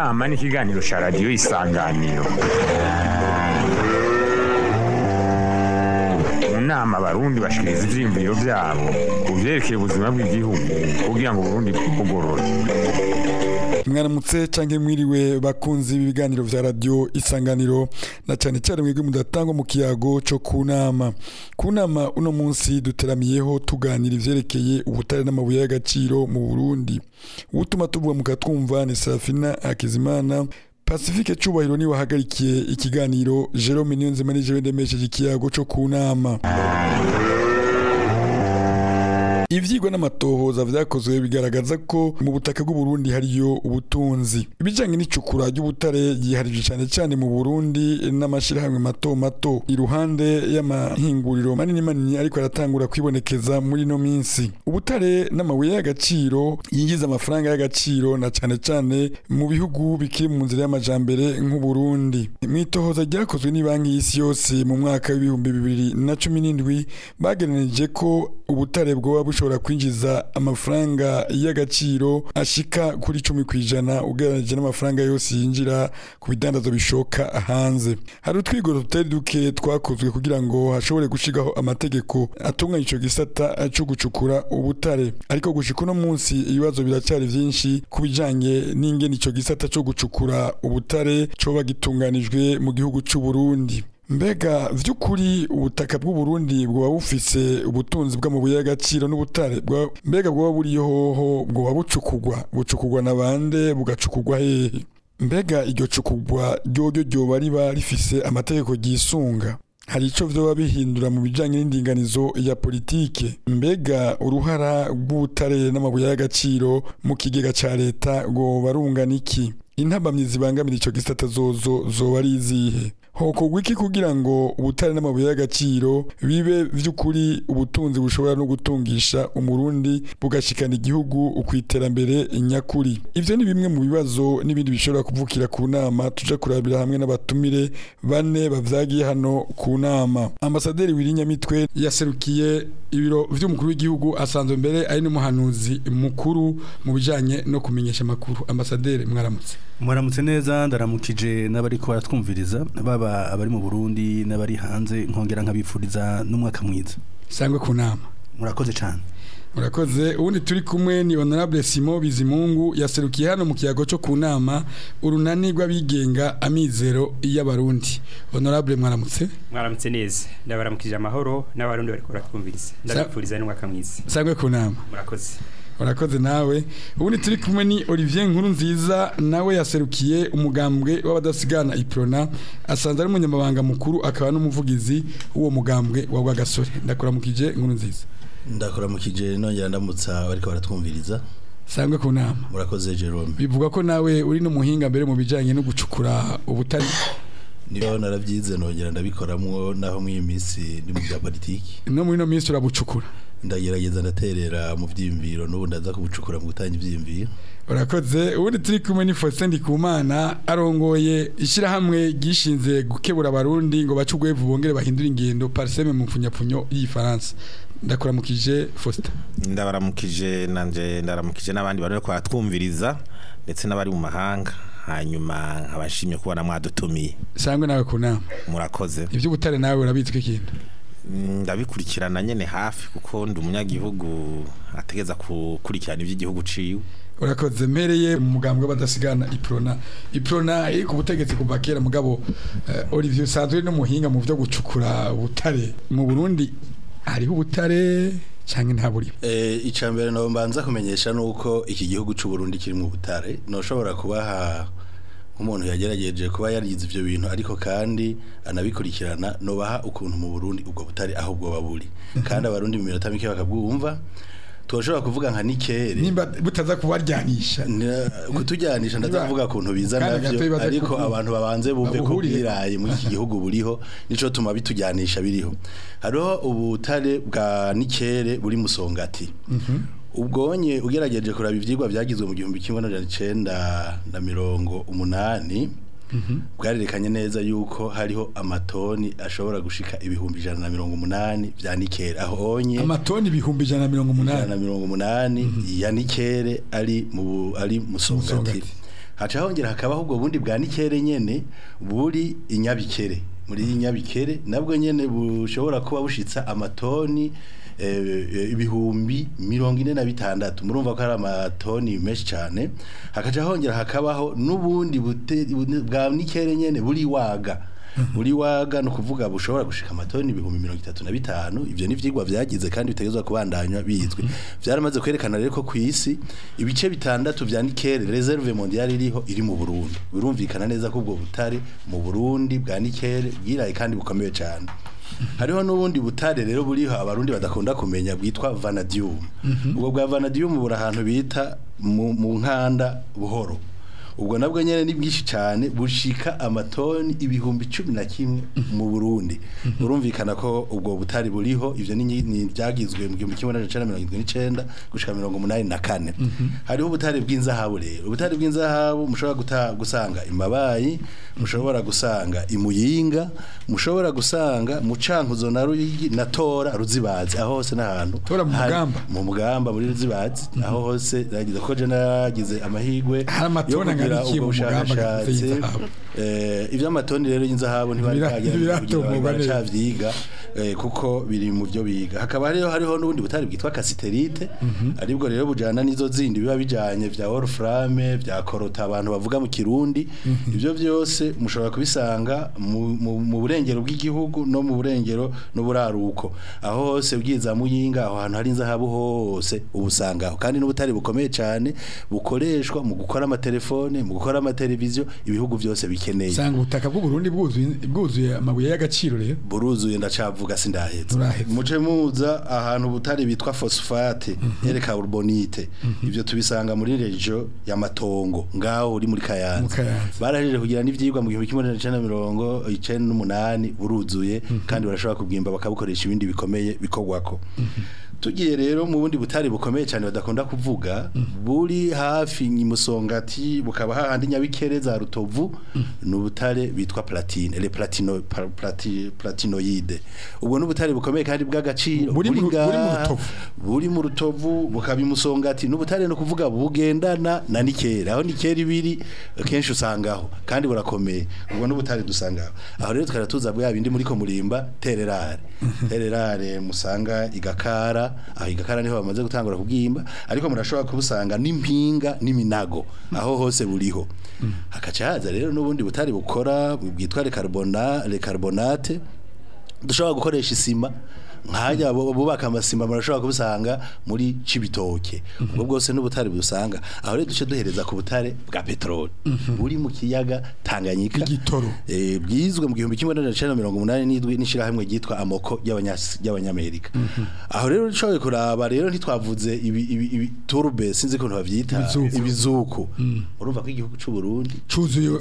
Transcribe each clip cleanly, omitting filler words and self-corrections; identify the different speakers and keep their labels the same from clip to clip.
Speaker 1: Unama n'ikiganiro cya radiyo Isanganiro. Mu nama abarundi bashikiriza ivyiyumviro vyabo ku vyerekeye ubuzima bw'igihugu kugira ngo Burundi bugorore.
Speaker 2: Mwaramutse canke mwiriwe bakunzi b'ibiganiro vya radio Isanganiro na cyane cyane mwebwe mudatangwa mu kiyago cyo kunama. Kunama uno munsi duteramiyeho tuganira ivyerekeye ubutare n'amabuye y'agaciro mu Burundi. Utuma tuvuga mukatwumva ni Safina Hakizimana. Pacifique Cubahiro ni wahagarikiye ikiganiro. Jerome Niyonzima ni jewe ndemesheje ikiyago cyo kunama. Ivyigwa n'amatohoza vyakozwe bigaragaza ko mu butaka bw'u Burundi hariyo ubutunzi. Ibijanye n'icukura ry'ubutare yiharije cyane cyane mu Burundi n'amashirahamwe mato mato iruhande y'amahinguriro manini ariko aratangura kwibonekeza muri no minsi. Ubutare n'amabuye y'agaciro yinjiza amafaranga y'agaciro na cyane cyane mu bihugu bikiri mu nzira y'amajambere nk'u Burundi. Mwitohoza ryakozwe ni banki y'isi yose mu mwaka w'ibihumbi 2017 bageneje ko ubutare bwo bushobora kwinjiza amafaranga y'agaciro ashika kuri 10% ugereranije n'amafaranga yose yinjira ku bidandazo bishoka hanze. Hari utwigoro tutari duke twakozwe kugira ngo hashobore gushigaho amategeko atunganya ico gisata cyo gucukura ubutare, ariko gushika no munsi ibibazo biracyari vyinshi kubijanye n'ingene ico gisata cyo gucukura ubutare cyo bagitunganijwe mu gihugu cy'u Burundi. Mbega vy'ukuri ubutaka bw'u Burundi bwo bufise ubutunzi bw'amabuye y'agaciro n'ubutare mbega bwo buriyo hoho bwo bucukugwa na bande bugacukugwa hehe? Mbega iryo cukugwa ryo bari barifise amategeko gisunga? Hari ico vyoba bihindura mu bijanye n'indinganizo ya politike? Mbega uruhara rw'ubutare n'amabuye y'agaciro mu kigega ca leta bwo barungana iki? Intabamyi zibangamira ico gisata zoba ari izihe? Hokogwa iki kugira ngo ubutare n'amabuye y'agaciro bibe vy'ukuri ubutunzi bushobora no gutungisha umurundi bugashikana igihugu ukwiterambere nyakuri? Ivyo ni bimwe mu bibazo n'ibindi bishobora kuvukira ku nama tuja kurabira hamwe n'abatumire bane bavyagiye hano ku nama. Ambasaderi Wirinyamitwe yaserukiye ibiro vy'umukuru w'igihugu, asanzwe mbere ari n'umuhanuzi mukuru mu bijanye no kumenyesha makuru. Ambasaderi
Speaker 3: mwaramutse neza, ndaramukije n'abari ko baratwumviriza baba abari mu Burundi n'abari hanze, nkongera nkabifuriza n'umwaka mwiza.
Speaker 2: Sangwe ku nama.
Speaker 3: Murakoze cyane.
Speaker 2: Murakoze. Ubundi turi kumwe ni Honorable Simon Bizimungu yaserukiye hano mu kiyago cyo ku nama urunani rw'abigenga Amizero y'Abarundi. Honorable mwaramutse
Speaker 4: neza, ndabaramukije amahoro n'abarundi bari ko baratwumviriza. Ndabifuriza n'umwaka mwiza.
Speaker 2: Sangwe ku nama.
Speaker 4: Murakoze
Speaker 2: nawe. Ubundi turi kumwe ni Olivier Nkurunziza, nawe yaserukiye umugambwe w'abadasigana Iprona, asanzwe ari umunyamabanga mukuru akaba n'umuvugizi w'uwo mugambwe wa Bwagasore. Ndakuramukije Nkurunziza.
Speaker 5: Ndakuramukije nongera ndamutsa bariko baratwumviriza.
Speaker 2: Sangwe ku nama.
Speaker 5: Murakoze Jerome.
Speaker 2: Bivuga ko nawe uri no muhinga mbere mu bijanye no gucukura ubutari.
Speaker 5: Niyo naravyize nongera ndabikoramwo naho mu imisi ndi mu bya politiki.
Speaker 2: No muri no minsi urabucukura.
Speaker 5: Ndagerageza ndaterera mu vyimviro n'ubu ndaza kubucukura mu gutanga ivyimviro.
Speaker 2: Urakoze. Ubundi turi kumwe ni Faustin Ndikumana, arongoye ishirahamwe gishinze gukebura abarundi ngo bacugwevu bongere bahindura ingendo parseme mu mfunyapfunyo y'Ifaransa. Ndakuramukije Faustin.
Speaker 6: Ndabaramukije nanje ndaramukije n'abandi bari ko atwumviriza ndetse n'abari mu mahanga. Hanyuma abashimye kubona mwadutumiye.
Speaker 2: Sangwe nawe ku nama.
Speaker 6: Murakoze.
Speaker 2: Ivyo butare nawe urabitswe ikintu?
Speaker 6: Ndabikurikirana nyene hafi kuko ndi umunyagihugu ategeza kukurikirana ivy'igihugu ciwe.
Speaker 2: Urakoze. Mpereye mu mugambwe w'abadasigana Iprona iri ku butegetsi kuva kera mugabo Olivier Sanzwe no muhinga mu byo gucukura ubutare mu Burundi. Hariho ubutare canke nta buri?
Speaker 5: Icambere no mbanza kumenyesha nuko iki gihugu cy'u Burundi kiri mu butare. No shobora kubaha umuntu yagerageje kuba yarize ivyo bintu ariko kandi anabikurikirana no baha ukuntu mu Burundi ubwo butare aho bwo baburi kandi abarundi mu minota mike bakabwumva. Tushobora kuvuga nka nikere
Speaker 2: nimba butaza kubaryanisha
Speaker 5: kutujyanisha ndazavuga kuntu biza navyo, ariko abantu babanze bumve ko biraye muri iki gihugu buriho nico tuma bitujyanisha biriho. Hariho ubutare bwa nikere buri Musongati. Ubwonye ugerageje kuraba ivyigwa byagizwe mu 1980 bwarerekanye neza yuko hariho amatoni ashobora gushika ibihumbi 180 vya nikere. Aho onye
Speaker 2: amatoni ibihumbi 180
Speaker 5: ya nikere ari Musongati. haca hongera hakabaho ubwo bundi bwa nikere nyene buri inyabikere muri inyabikere nabwo nyene bushobora kuba bushitsa amatoni ibihumbi 46 murumva ko ari amatoni menshi cyane hakaca hongera hakabaho n'ubundi bwa nikere nyene buri waga uri waga no kuvuga bushobora gushika amatoni ibihumbi 35 ivyo ni vyigwa vyagize kandi bitegezwa kubandanywa bizwe vyaramaze kwerekana rero ko kwisi ibice bitandatu vya nikere reserve mondiale iri mu Burundi birumvikana neza ko ubwo butare mu Burundi bwa nikere bwiraye kandi bukomeye cyane hariho n'ubundi butare rero buriho abarundi badakunda kumenya bwitwa vanadium ubwo bwa vanadium buri ahantu bita mu nkanda buhoro ubwo nabwo nyene ni bwishi cyane bushika amatoni ibihumbi 11 mu Burundi urumvikana ko ubwo butari buriho ivyo ni byagizwe mu 1979 gushika 1984 hariho ubutari bw'inzahabu rero ubutari bw'inzahabu mushobora gusanga imabayi mushobora gusanga imuyinga mushobora gusanga mu cankuzo na Ruyigi na Tora Ruzibazi aho hose n'ahantu
Speaker 2: Tora mu
Speaker 5: mugamba muri Ruzibazi aho hose yagize ko je nagize amahigwe
Speaker 2: ubwo
Speaker 5: bushakashatsi ivy'amatoni rero y'inzahabu ntibari kuko biri mu byo biga hakaba hariho n'ubundi butari bwitwa kasiterite aribwo rero bujana n'izo zindi biba bijanye vya orframe vya korota abantu bavuga mu Kirundi ivyo byose mushobora kubisanga mu burengero bw'igihugu no mu burengero n'uburaruko aho hose ubwiza muyinga aho hantu hari inzahabu hose ubusangaho kandi n'ubutari bukomeye cyane bukoreshwa mu gukora amatelefone mu gukora amateleviziyo ibihugu byose bikeneye
Speaker 2: sanga ubutaka bw'u Burundi bwuzuye amabuye y'agaciro rero
Speaker 5: buruzuye ndacavuga sindahetse muce muza ahantu butari bitwa phosphate ere carbonite ivyo tubisanga muri region ya Matongo ngaho uri muri Kayanza barahejeje kugira n'ivyigwa mu 1998 buruzuye kandi barashobora kubwimba bakabukoresha ibindi bikomeye bikogwako tugiye rero mu bundi butari bukomeye cyane badakunda kuvuga buri hafi nyimusongati bukaba hahandi nyabikere za Rutovu n'ubutare bitwa platine le platinoide ubwo n'ubutare bukomeye kandi bw'agaciro buri mu Rutovu bukaba imusongati n'ubutare no kuvuga bugendana na nikere aho nikere ibiri kenshi usangaho kandi burakomeye ubwo n'ubutare dusangaho aho rero twaratuza bwa bindi muri ko murimba tererare musanga igakara aho igakara niho bamaze gutangura kubwimba ariko murashobora kubusanga n'impinga n'iminago aho hose buriho hakaca haza rero n'ubundi butari bukora bwitwa le carbonate dushobora gukoresha isima nkajya bubaka amasima murashobora kubusanga muri Cibitoke ubwo bwose n'ubutari busanga aho rero duce duhereza ku butare bwa petrol buri mu kiyaga Tanganyika bwizwe mu 1987 n'ishirahamwe ryitwa Amoko y'Abanyamerika aho rero nshoboye kuraba rero ntitwavuze ibi turbe sinzi ko ntavyita ibizuku urumva ko igihugu cy'u Burundi
Speaker 2: cuzuye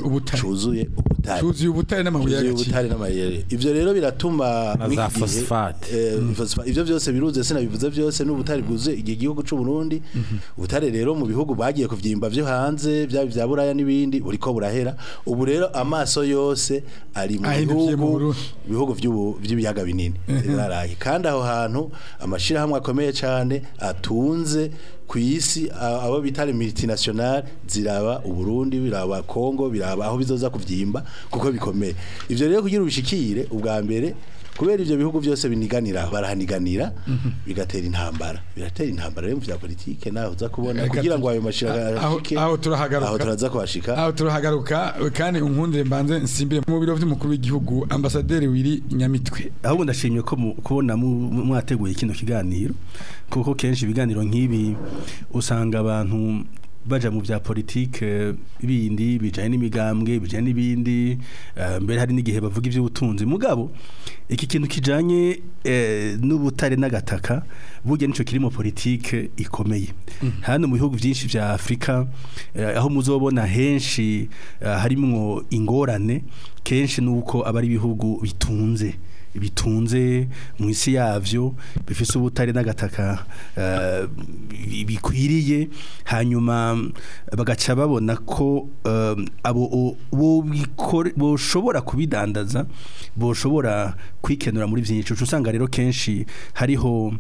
Speaker 2: ubutare n'amabuye y'agaciro
Speaker 5: ivyo rero biratuma
Speaker 6: na phosphate
Speaker 5: ivyo byose biruze sinabivuze byose n'ubutare bwuze igihugu cy'u Burundi ubutare rero mu bihugu bagiye kuvyimba byo hanze bya Buraya n'ibindi uriko burahera ubu rero amaso yose ari mu bihugu by'ibiyaga binini kandi aho hantu amashira hamwe akomeye cyane atunze kwisi abo bitare multinational ziraba Uburundi biraba Kongo biraba aho bizoza kuvyimba kuko bikomeye ivyo rero kugira ubishikire ubwa mbere kubera ivyo bihugu byose biniganira barahaniganira bigatera intambara rero mu vya politike naho uza kubona kugira ngo ayo mashira
Speaker 2: aho
Speaker 5: turaza kuhashika
Speaker 2: aho turahagaruka kandi unkundire mbanze nsimbire mu biro by'umukuru w'igihugu ambasaderi Wiri Nyamitwe
Speaker 3: ahubwo ndashimye ko kubona mwateguye kino kiganiro kuko kenshi ibiganiro nk'ibi usanga abantu baja mu vya politike bindi bijanye n'imigambwe bijanye n'ibindi mbere hari n'igihe bavuga ivy'ubutunzi mugabo iki kintu kijanye n'ubutare n'agataka burya nico kiri mu politike ikomeye hano mu bihugu byinshi vya Afrika aho muzobona henshi harimwo ingorane kenshi nuko abari ibihugu bitunze mu isi yavyo bifise ubutare n'agataka bikwiriye hanyuma bagaca babona ko abo boshobora kubidandaza boshobora kwikenura muri byinshi usanga rero kenshi hariho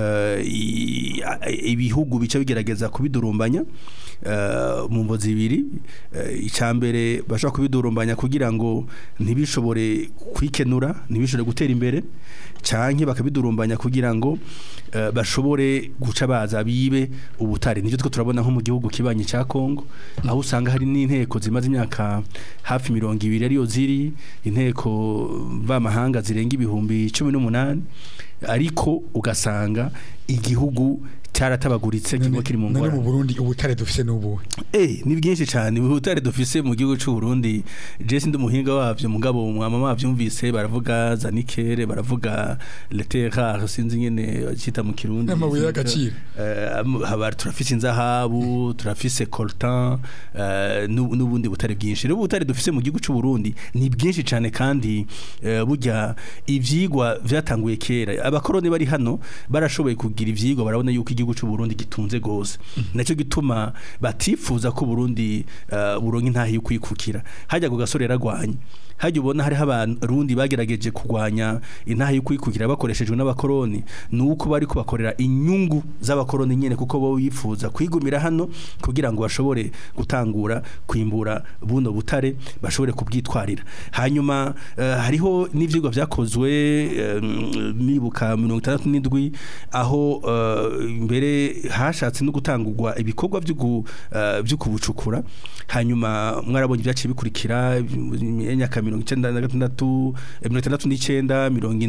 Speaker 3: ibihugu bica bigerageza kubidurumbanya mu mvo zibiri icambere bashaka kubidurumbanya kugira ngo ntibishobore kwikenura ntibishobore gutera imbere canke bakabidurumbanya kugira ngo bashobore guca baza bibe ubutare nivyo turabona nko mu gihugu kibanye ca Kongo aho usanga hari n'inteko zimaze imyaka hafi 200 ariyo ziri inteko b'amahanga zirenga ibihumbi 18 ariko ugasanga igihugu cyaratabaguritse kimwe kiri mu ngwara
Speaker 2: none mu Burundi ubutare dufise n'ubu
Speaker 3: ni bwinshi cyane ubutare dufise mu gihugu cy'u Burundi je sindi umuhinga wavyo mugabo mwama wavyumvise baravuga zanikere baravuga letera sinzi nyene cita mu kirundi
Speaker 2: n'amabuye y'agaciro
Speaker 3: haba turafise inzahabu turafise coltan n'ubundi butare bwinshi rero ubutare dufise mu gihugu cy'u Burundi ni bwinshi cyane kandi burya ivyigwa vyatanguye kera abakoroni bari hano barashoboye kugira ivyigwa barabona yuko igihugu cy'u Burundi gitunze gose nacyo gituma batifuza ko Burundi buronka intahi yo kwikukira hajya ku gasore ragwanye hajya ubona hari abarundi bagerageje kugwanya intahi yo kwikukira bakoreshejwe n'abakoroni nuko bari kubakorera inyungu z'abakoroni nyene kuko bo bifuza kwigumira hano kugira ngo bashobore gutangura kwimbura buno butare bashobore kubwitwarira hanyuma hariho n'ivyigwa vyakozwe nibuka 67 aho mbere hashatse no gutangurwa ibikorwa byo kubucukura hanyuma mwarabonye byaciye bikurikira imyaka 1996 1969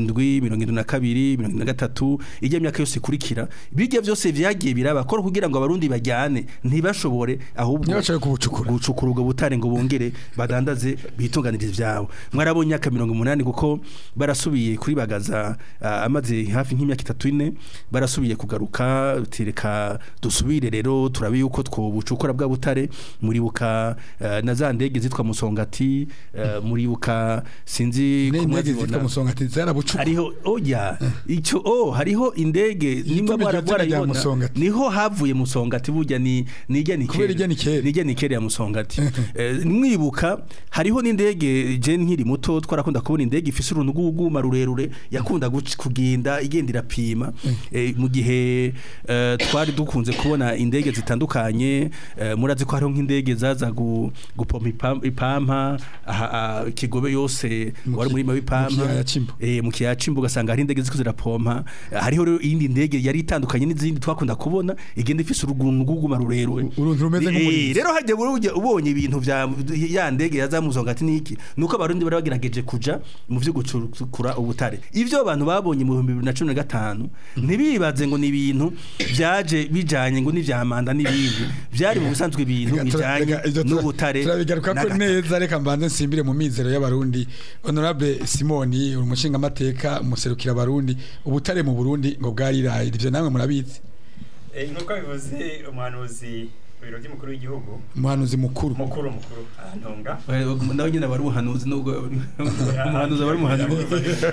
Speaker 3: 72 73 ijya myaka yose ikurikira bijya byose vyagiye birabakora kugira ngo abarundi bajyane ntibashobore ahubwo gucukura ubwo butare ngo bongere badandaze bitunganirize byabo mwarabonye imyaka 80 kuko barasubiye kuri bagaza amaze hafi nk'imyaka 3-4 barasubiye kugaruka tireka dusubire rero turabe yuko twobucukura bwa butare muribuka na za ndege zitwa musongati muribuka sinzi
Speaker 2: kumwe zitwa musongati zarabucukura
Speaker 3: hariho oya ico hariho indege nimba barabona niho havuye musongati burya ni nijya nikere ya musongati mwibuka hariho n'indege je nkiri muto twarakunda kubona indege ifise urunugugu marurerure yakunda kugenda igendera pima mu gihe twari dukunze kubona indege zitandukanye murazi ko hariho nk'indege zaza gupompa ipampa Kigobe yose wari muri mabipampa mu kiyacimbo ugasanga hari indege ziko zirapompa hariho rero iyindi ndege yari itandukanye n'izindi twakunda kubona igenda ifise urugungugu marurerure rero hajye ubonye ibintu vya ya ndege yazamuzongati niki nuko abarundi bari bagerageje kuja mu vyo gucukura ubutare ivyo abantu babonye mu 2015 ntibibaze ngo ni ibintu byaje bijanye ngo n'ivyamanda n'ibindi byari mu bisanzwe ibintu bijanye n'ubutare
Speaker 2: turabigaruka ko neza reka mbanze nsimbire mu mizero y'abarundi honorable Simoni umushinga amateka umuserukira abarundi ubutare mu Burundi ngo bwariraye ivyo namwe murabizi
Speaker 4: nuko bivuze umuhanuzi biro by'umukuru w'igihugu
Speaker 2: umuhanuzi mukuru
Speaker 4: antonga
Speaker 3: nawe nyine bari umuhanuzi nubwo umuhanuzi bari umuhanuzi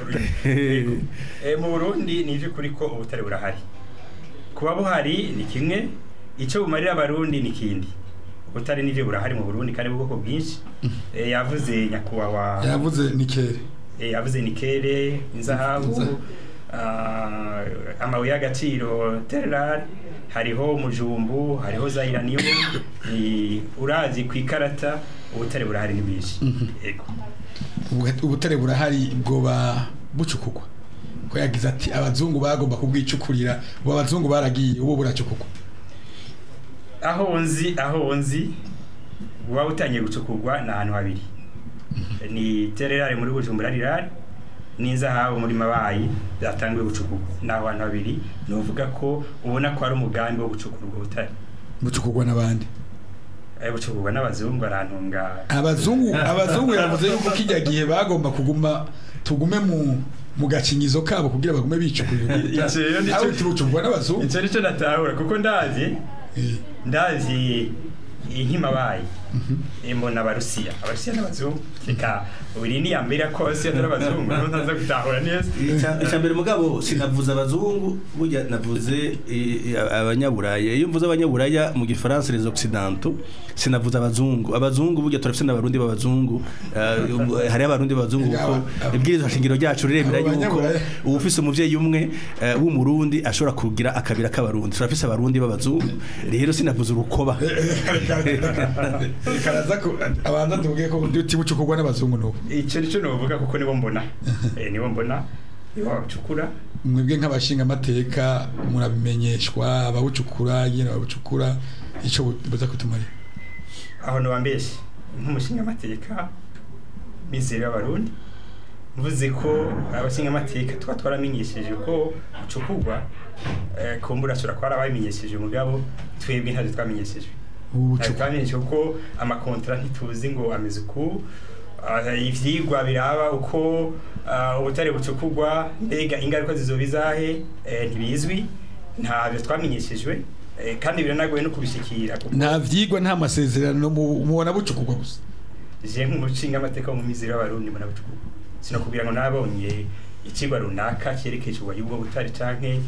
Speaker 4: mu Burundi ni ivy'ukuri ko ubutare burahari kuba buhari ni kimwe ico bumarira abarundi ni kindi ubutare nivyo burahari mu Burundi kandi ubwoko bwinshi yavuze nyakuwawa
Speaker 2: yavuze
Speaker 4: nikere inzahabu amabuye y'agaciro terral hariho mujumbu hariho zairanium urazi kwikarata ubutare burahari ni bwinshi ego
Speaker 2: ubutare burahari bwoba bucukugwa ko yagize ati abazungu bagomba kubwicukurira ubu abazungu baragiye ubu buracukugwa
Speaker 4: aho nzi buba butangiye gucukugwa na ahantu habiri ni tererare muri Bujumbura rirare n'inzahabu muri Mabayi byatangiye gucukugwa naho abantu habiri novuga ko ubona ko ari umugambi wo gucukura ubwo butare
Speaker 2: bucukugwa n'abandi
Speaker 4: bucukugwa n'abazungu arantunga
Speaker 2: abazungu yavuze yuko kijya gihe bagomba tugume mu gacinyizo kabo kugira bagume bicukurira aho tubucukugwa n'abazungu
Speaker 4: icyo nicyo natahura kuko ndazi inkimabayi mbona abarusiya n'abazungu reka uri ni yambere kose n'abazungu ntaza gutahura neza
Speaker 3: icyambere mugabo sinavuze abazungu burya navuze abanyaburaya iyo mvuze abanyaburaya mu gifaransa les occidentaux sinavuze abazungu burya turafite n'abarundi b'abazungu hari abarundi b'abazungu kuko ibwirizwa shingiro ryacu riremera yuko ubufise umuvyeyi umwe w'umurundi ashobora kugira akabira k'abarundi turafise abarundi b'abazungu rero sinavuze urukoba
Speaker 2: karaza ko abanza tuvuge ko uti bucukugwa n'abazungu no
Speaker 4: icyo nicyo novuga kuko nibo mbona nibo bacukura
Speaker 2: mwebwe nk'abashinga amateka murabimenyeshwa abawucukura nyine babucukura icyo buza kutumara
Speaker 4: aho no bambeshe nk'umushinga amateka mizero y'abarundi mvuze ko abashinga amateka twaramenyesheje ko ucukugwa kumbura ashobora kuba arabimenyesheje umugabo twebwe ntaje twamenyesheje twamenyesheje ko amakontra ntituzi ngo ameze uku ivyigwa biraba uko ubutare bucukugwa mbega ingaruka zizobizahe ntibizwi ntabyo twamenyeshejwe kandi biranagoye no kubishikira
Speaker 2: nta vyigwa nta masezerano mubona bucukugwa gusa
Speaker 4: je nk'umushinga amateka mu mizero y'abarundi mbona bucukugwa sinakubwira ngo nabonye ikigwa runaka cyerekeje ubwo butare canke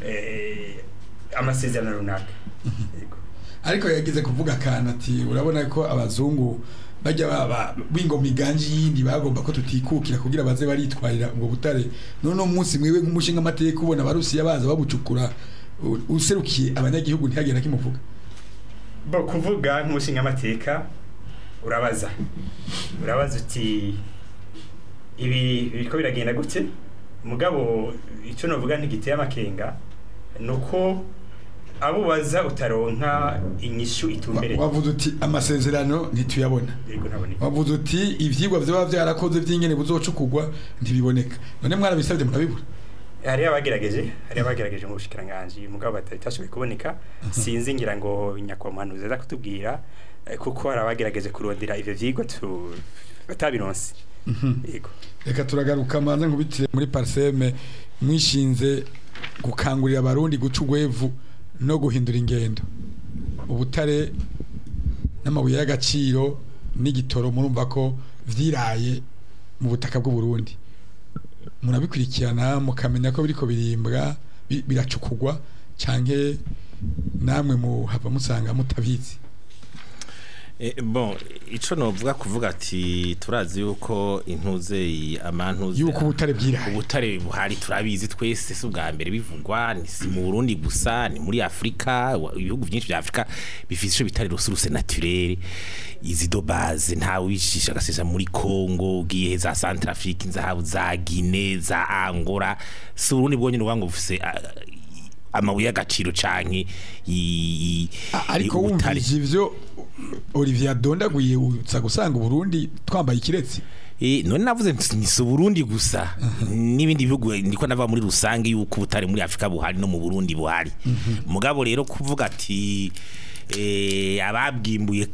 Speaker 4: amasezerano runaka
Speaker 2: ariko yagize kuvuga kana ati urabona ko abazungu bajya bingoma iganje yindi bagomba ko tutikukira kugira baze baritwarira ubwo butare none umunsi mwiwe nk'umushinga amateka ubona abarusiya baza babucukura userukiye abanyagihugu ntihagenda kimuvuga
Speaker 4: bo kuvuga nk'umushinga amateka urabaza uti ibi biriko biragenda gute mugabo icyo novuga ntigiteye amakenga nuko abo baza utaronka inyishu itumbereye
Speaker 2: wavuze uti amasezerano ntituyabona
Speaker 4: yego naboneka
Speaker 2: wavuze uti ivyigwa byaba byarakoze by'ingene buzocukugwa ntibiboneka none mwarabisabye murabibura
Speaker 4: hari abagerageje mu bushikiranganje mugabo batatashoboye kuboneka sinzi ngira ngo nyakwamuhanuzi za kutubwira kuko hari abagerageje kurondera ivyo vyigwa batabironse yego
Speaker 2: reka turagaruka manze nkubitire muri parseme mwishinze gukangurira abarundi guca ugwevu no guhindura ingendo ubutare n'amabuye y'agaciro n'igitoro murumva ko vyiraye mu butaka bw'u Burundi murabikurikirana mukamenya ko biriko birimbwa biracukugwa canke namwe muhava musanga mutabizi
Speaker 6: bon ico novuga kuvuga ati turazi yuko intuze amantuze
Speaker 2: yuko ubutare
Speaker 6: buhari turabizi twese si ubwa mbere bivugwa ni si mu Burundi gusa ni muri Afrika ibihugu byinshi bya Afrika bifite ico bitare ressources naturelles izi do base nta wishisha gasesa muri Congo ugiye za Centrafrique inzahabu za Guinea za Angola si Burundi bwonyine ngo bufise amabuye y'agaciro canke
Speaker 2: ariko wumvise ivyo Olivier Dondaguye utsa gusanga Burundi twambaye ikiretse
Speaker 6: none navuze ni Burundi gusa n'ibindi bihugu ndiko nava muri rusange yuko ubutare muri Afrika buhari no mu Burundi buhari mugabo rero kuvuga ati ababwimbuye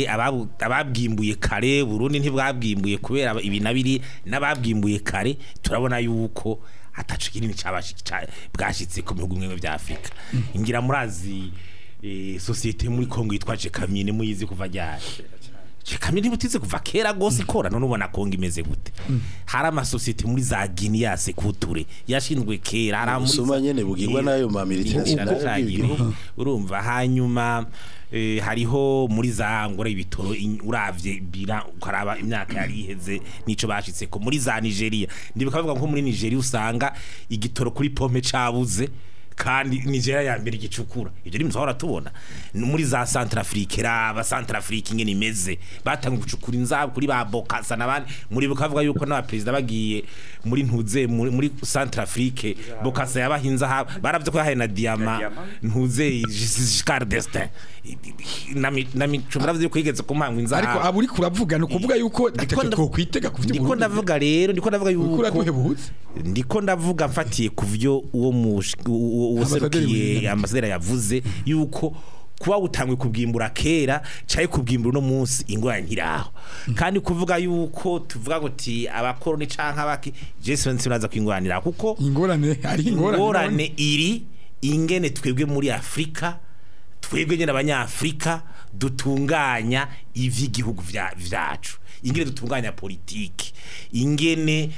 Speaker 6: kare Burundi ntibwabwimbuye kubera ibi nabiri n'ababwimbuye kare turabona yuko atacu kinini bwashitse ku bihugu bimwe bya Afrika ingira murazi societe muri Kongo yitwaje Kamine muyizi kuva ryari Kamine butize kuva kera gose ikora none ubona Kongo imeze gute hari ama societe muri za Guinea Sekuture yashinzwe kera hari muri
Speaker 5: Soma nyene bugirwa nayo ma militaire
Speaker 6: urumva hanyuma hariho muri za Angola ibitoro uravye bira ukaraba imyaka yari iheze nico bashitse ko muri za Nigeria ndibikavuga nko muri Nigeria usanga igitoro kuri pompe cabuze kandi Nigeria ya mbere gicukura ibyo ni muzahora tubona muri za Centrafrique raba Centrafrique ingene imeze batanga gucukura inzabu kuri ba Bokassa nabandi muri bukavuga yuko na president bagiye muri ntuze muri Centrafrique Bokassa yabahinza ha baravye ko yahaye na diamant ntuze Giscard d'Estaing nami cumravye ko yigeze kumangwa inzabu
Speaker 2: ariko aburi kuravuga no kuvuga yuko atako kwitega kuvyo
Speaker 6: ndiko ndavuga rero ndiko ndavuga yuko ndiko ndavuga mfatiye kuvyo uwo userukiye amasedera yavuze yuko kuba utangwe kubwimbura kera cyaye kubwimbura no munsi ingorane ntiraho kandi kuvuga yuko tuvuga goti abakoroni canka baki Jason sinaza kwingwanira kuko
Speaker 2: ingorane ari
Speaker 6: ingorane iri ingene twebwe muri Afrika twebwe nyine abanyafrika dutunganya ivy'igihugu vyacu ingene dutunganya politiki ingene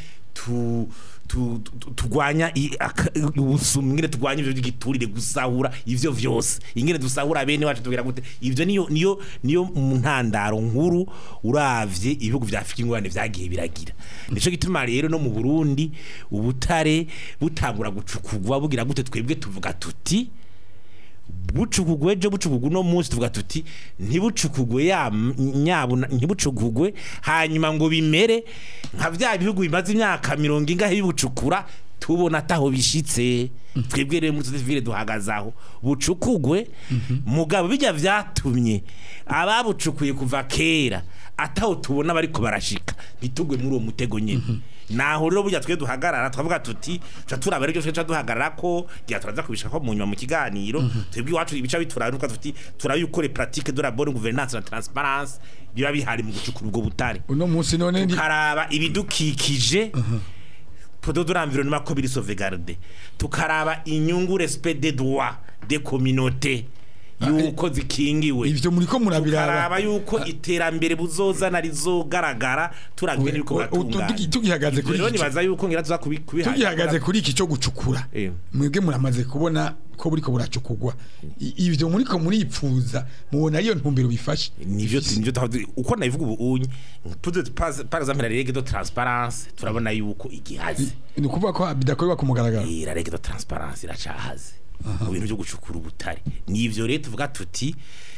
Speaker 6: tugwanya ubusuma ingene tugwanya ivyo giturire gusahura ivyo vyose ingene dusahura bene wacu tugira gute ivyo niyo ntandaro nkuru uravye ibihugu vya Afrika ingwane vyagiye biragira nico gituma rero no mu Burundi ubutare butangura gucukugwa bugira gute twebwe tuvuga tuti bucukugwe no munsi tuvuga tuti ntibucukugwe ntibucukugwe hanyuma ngo bimere nka vya bihugu bimaze imyaka 40 ingahe bibucukura tubona ataho bishitse twebwe rero muri civile duhagazaho bucukugwe mugabo bijya vyatumye ababucukuye kuva kera ataho tubona bariko barashika bitugwe muri uwo mutego nyene naho rero burya twe duhagarara twavuga tuti turaba rero cyo duhagarara ko giya turaza kubishaka ko mu nyuma mu kiganiro twebwe iwacu ibica bituraruka tuti turayukore pratique de la bonne gouvernance na transparence biba bihari mu gucukura ubwo butare
Speaker 2: uno munsi none
Speaker 6: tukaraba ibidukikije produit de l'environnement ko biri sauvegarder tukaraba inyungu respect des droits des communautés yuko zikingiwe
Speaker 2: ivyo muri ko murabiraba
Speaker 6: yuko iterambere buzozana rizogaragara turagwe niko batungana
Speaker 2: tugihagaze kuri
Speaker 6: rero nibaza yuko ngira tuza kubihaga
Speaker 2: tugihagaze kuri iki cyo gucukura mwebwe muramaze kubona ko buriko buracukugwa ivyo muri ko muripfuza mubona iyo ntumbero bifashe
Speaker 6: nivyo uko nabivuga ubunye par exemple la règle de transparence turabona yuko igihaze
Speaker 2: ni kuvuga ko bidakorwa ku mugaragaro
Speaker 6: la règle de transparence iracahaze mu bintu byo gucukura ubutare nivyo rero tuvuga tuti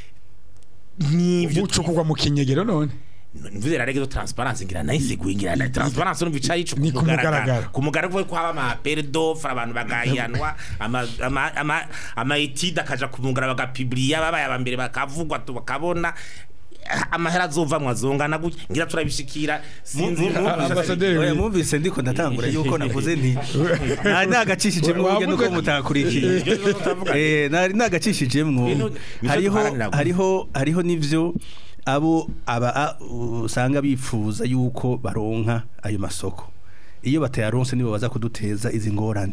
Speaker 2: nivyo gucukugwa mu kinyegero none
Speaker 6: mvuze la règle de transparence ngira nayisiguye ngira na transparence no bicaye ico ku mugaragaro ko haba ama perdo abantu bagayanwa ama etide akaja kumugara bagapublier babaye abambere bakavugwa tukabona amahera azovamwa azongana gutya ngira turabishikira sinzi
Speaker 3: oya mumvise ndiko ndatangura yuko navuze nti nagacishijemwo ugende uko mutakurikiye nagacishijemwo hariho nivyo abo usanga bifuza yuko baronka ayo masoko iyo batayaronse nibo baza kuduteza izi ngorane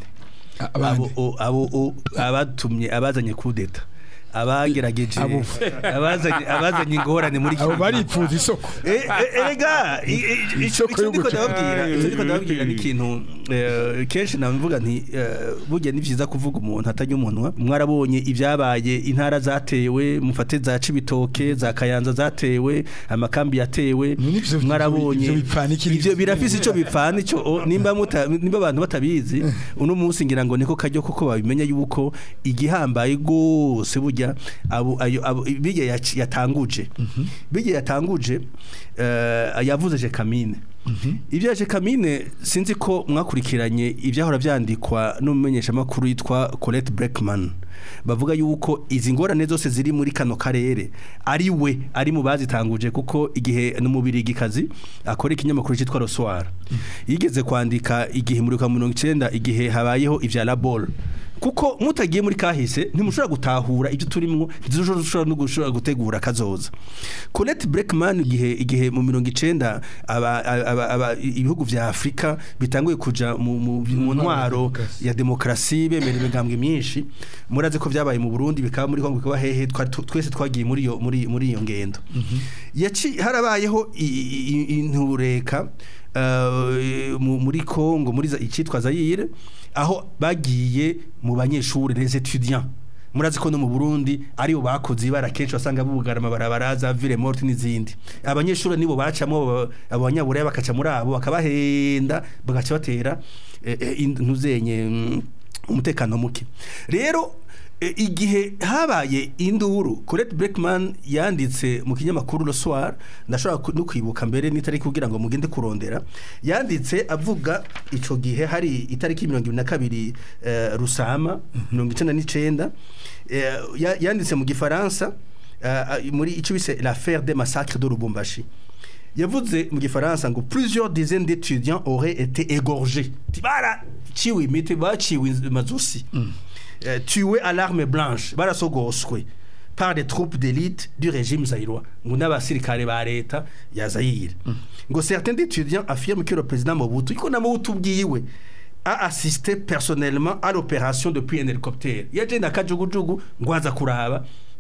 Speaker 3: abo abatumye abazanye kudeta abagerageje abazanye ingorane muri
Speaker 2: abo baripfuza isoko
Speaker 3: erega isoko ndiko ndababwira n'ikintu kenshi navuga nti burya ni vyiza kuvuga umuntu atajya umunwa mwarabonye ibyabaye intara zatewe mufate za Cibitoke za Kayanza zatewe amakambi yatewe mwarabonye ivyo birafise ico bipfana ico nimba abantu batabizi uno munsi ngira ngo niko kajyo kuko babimenya yuko igihambaye gose burya bijye yatanguje yavuze je Kamine ibyo je Kamine sinzi ko mwakurikiranye ibyahora byandikwa n'umumenyesha makuru yitwa Colette Breckman bavuga yuko izi ngorane zose ziri muri kano karere ari mu bazitanguje kuko igihe n'umubirigikazi akora ikinyamakuru cyitwa Rosoir yigeze kwandika igihe muri 1990 igihe habayeho ivya labor kuko mutagiye muri kahise ntimushobora gutahura ibyo turimo dushobora no gushobora gutegura kazoza Colette Breckman igihe mu 1990 ibihugu vya Afrika bitanguye kuja mu ntwaro ya demokrasi bemera imigambwe myinshi muraze ko vyabaye mu Burundi bikaba muri Kongo bikaba hehe twese twagiye muri iyo ngendo harabayeho intureka muri Kongo muri icitwa Zaire aho bagiye mu banyeshuri les étudiants murazi ko no mu Burundi ari bo bakoze ibara kenshi basanga bugarama barabaraza ville morte n'izindi abanyeshuri nibo bacamo abanyabure bakaca muri abo bakabahenda bagaca batera ntuzenye umutekano muke rero igihe habaye induru Colette Breckman yanditse mu kinyamakuru Le Soir ndashobora no kwibuka mbere n'itariki kugira ngo mugende kurondera yanditse avuga ico gihe hari itariki 22 Rusama 1999 yanditse mu gifaransa muri ico bise l'affaire des massacres de Lubumbashi yavuze mu gifaransa ngo plusieurs dizaines d'étudiants auraient été égorgés tibara ciwi mite baciwe mazosi tué à l'arme blanche barasogoswe par des troupes d'élite du régime zaïrois ngo n'abasirikare ba leta ya Zaïre ngo certains étudiants affirment que le président Mobutu iko na Mobutu bwiwe a assisté personnellement à l'opération depuis un hélicoptère yaje na kajugujugu ngwaza kuraba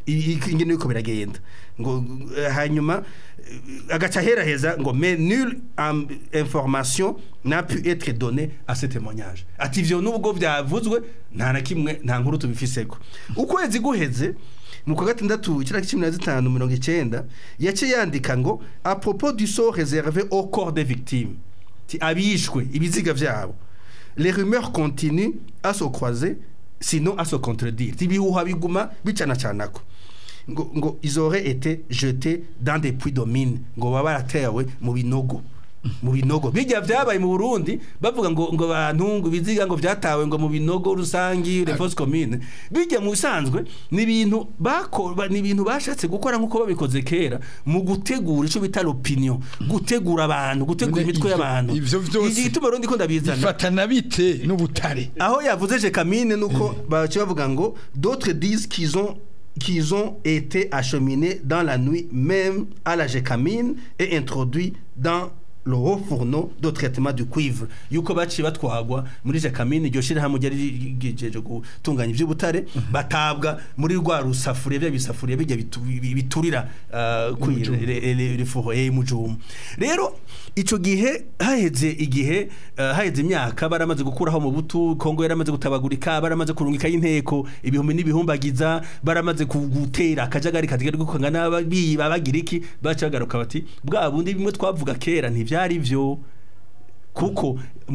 Speaker 3: ingene uko biragenda ngo hanyuma agaca heraheza ngo mais nulle information n'a pu être donnée à ce témoignage ati ivyo nubwo byavuzwe nta na kimwe nta nkuru tubifiseko ukwezi guheze mu kwa gatandatu kira 15/90 yace yandika ngo à propos du sort réservé au corps des victimes ti abishwe ibiziga vyabo les rumeurs continuent à se croiser sinon à se contredire tibihuha biguma bicana canako ngo ils auraient été jetés dans des puits de mine ngo babaratewe mu binogo bijya vyabaye mu Burundi bavuga ngo abantu ngo biziga ngo vyatawe ngo mu binogo rusangi les fosses communes bijya mu sanzwe ni ibintu bashatse gukora nkuko babikoze kera mu gutegura ico bita l'opinion gutegura abantu gutegura imitwe y'abantu
Speaker 2: ivyo vyose
Speaker 3: igituma Burundi ko ndabizana
Speaker 2: bifatana bite n'ubutare
Speaker 3: aho yavuze je Kamine nuko bavuga ngo d'autres disent qu'ils ont été acheminés dans la nuit même à la Gécamine et introduits dans le haut fourneau de traitement du cuivre yuko baciye batwagwa muri Gécamine iryo shira hamwe ryari gijeje gutunganya ivyo butare batabwa muri rwa rusafuriye bya bisafuriye bijya biturira le fourneau mujum rero ico gihe haheze imyaka baramaze gukuraho mu butu Kongo yaramaze gutabagurika baramaze kurungika y'inteko ibihumbi n'ibihumbagiza baramaze gutera akajagari katigari gukanga babagiriki bacagaruka bati bwa bundi bimwe twavuga kera ntivyari vyo kuko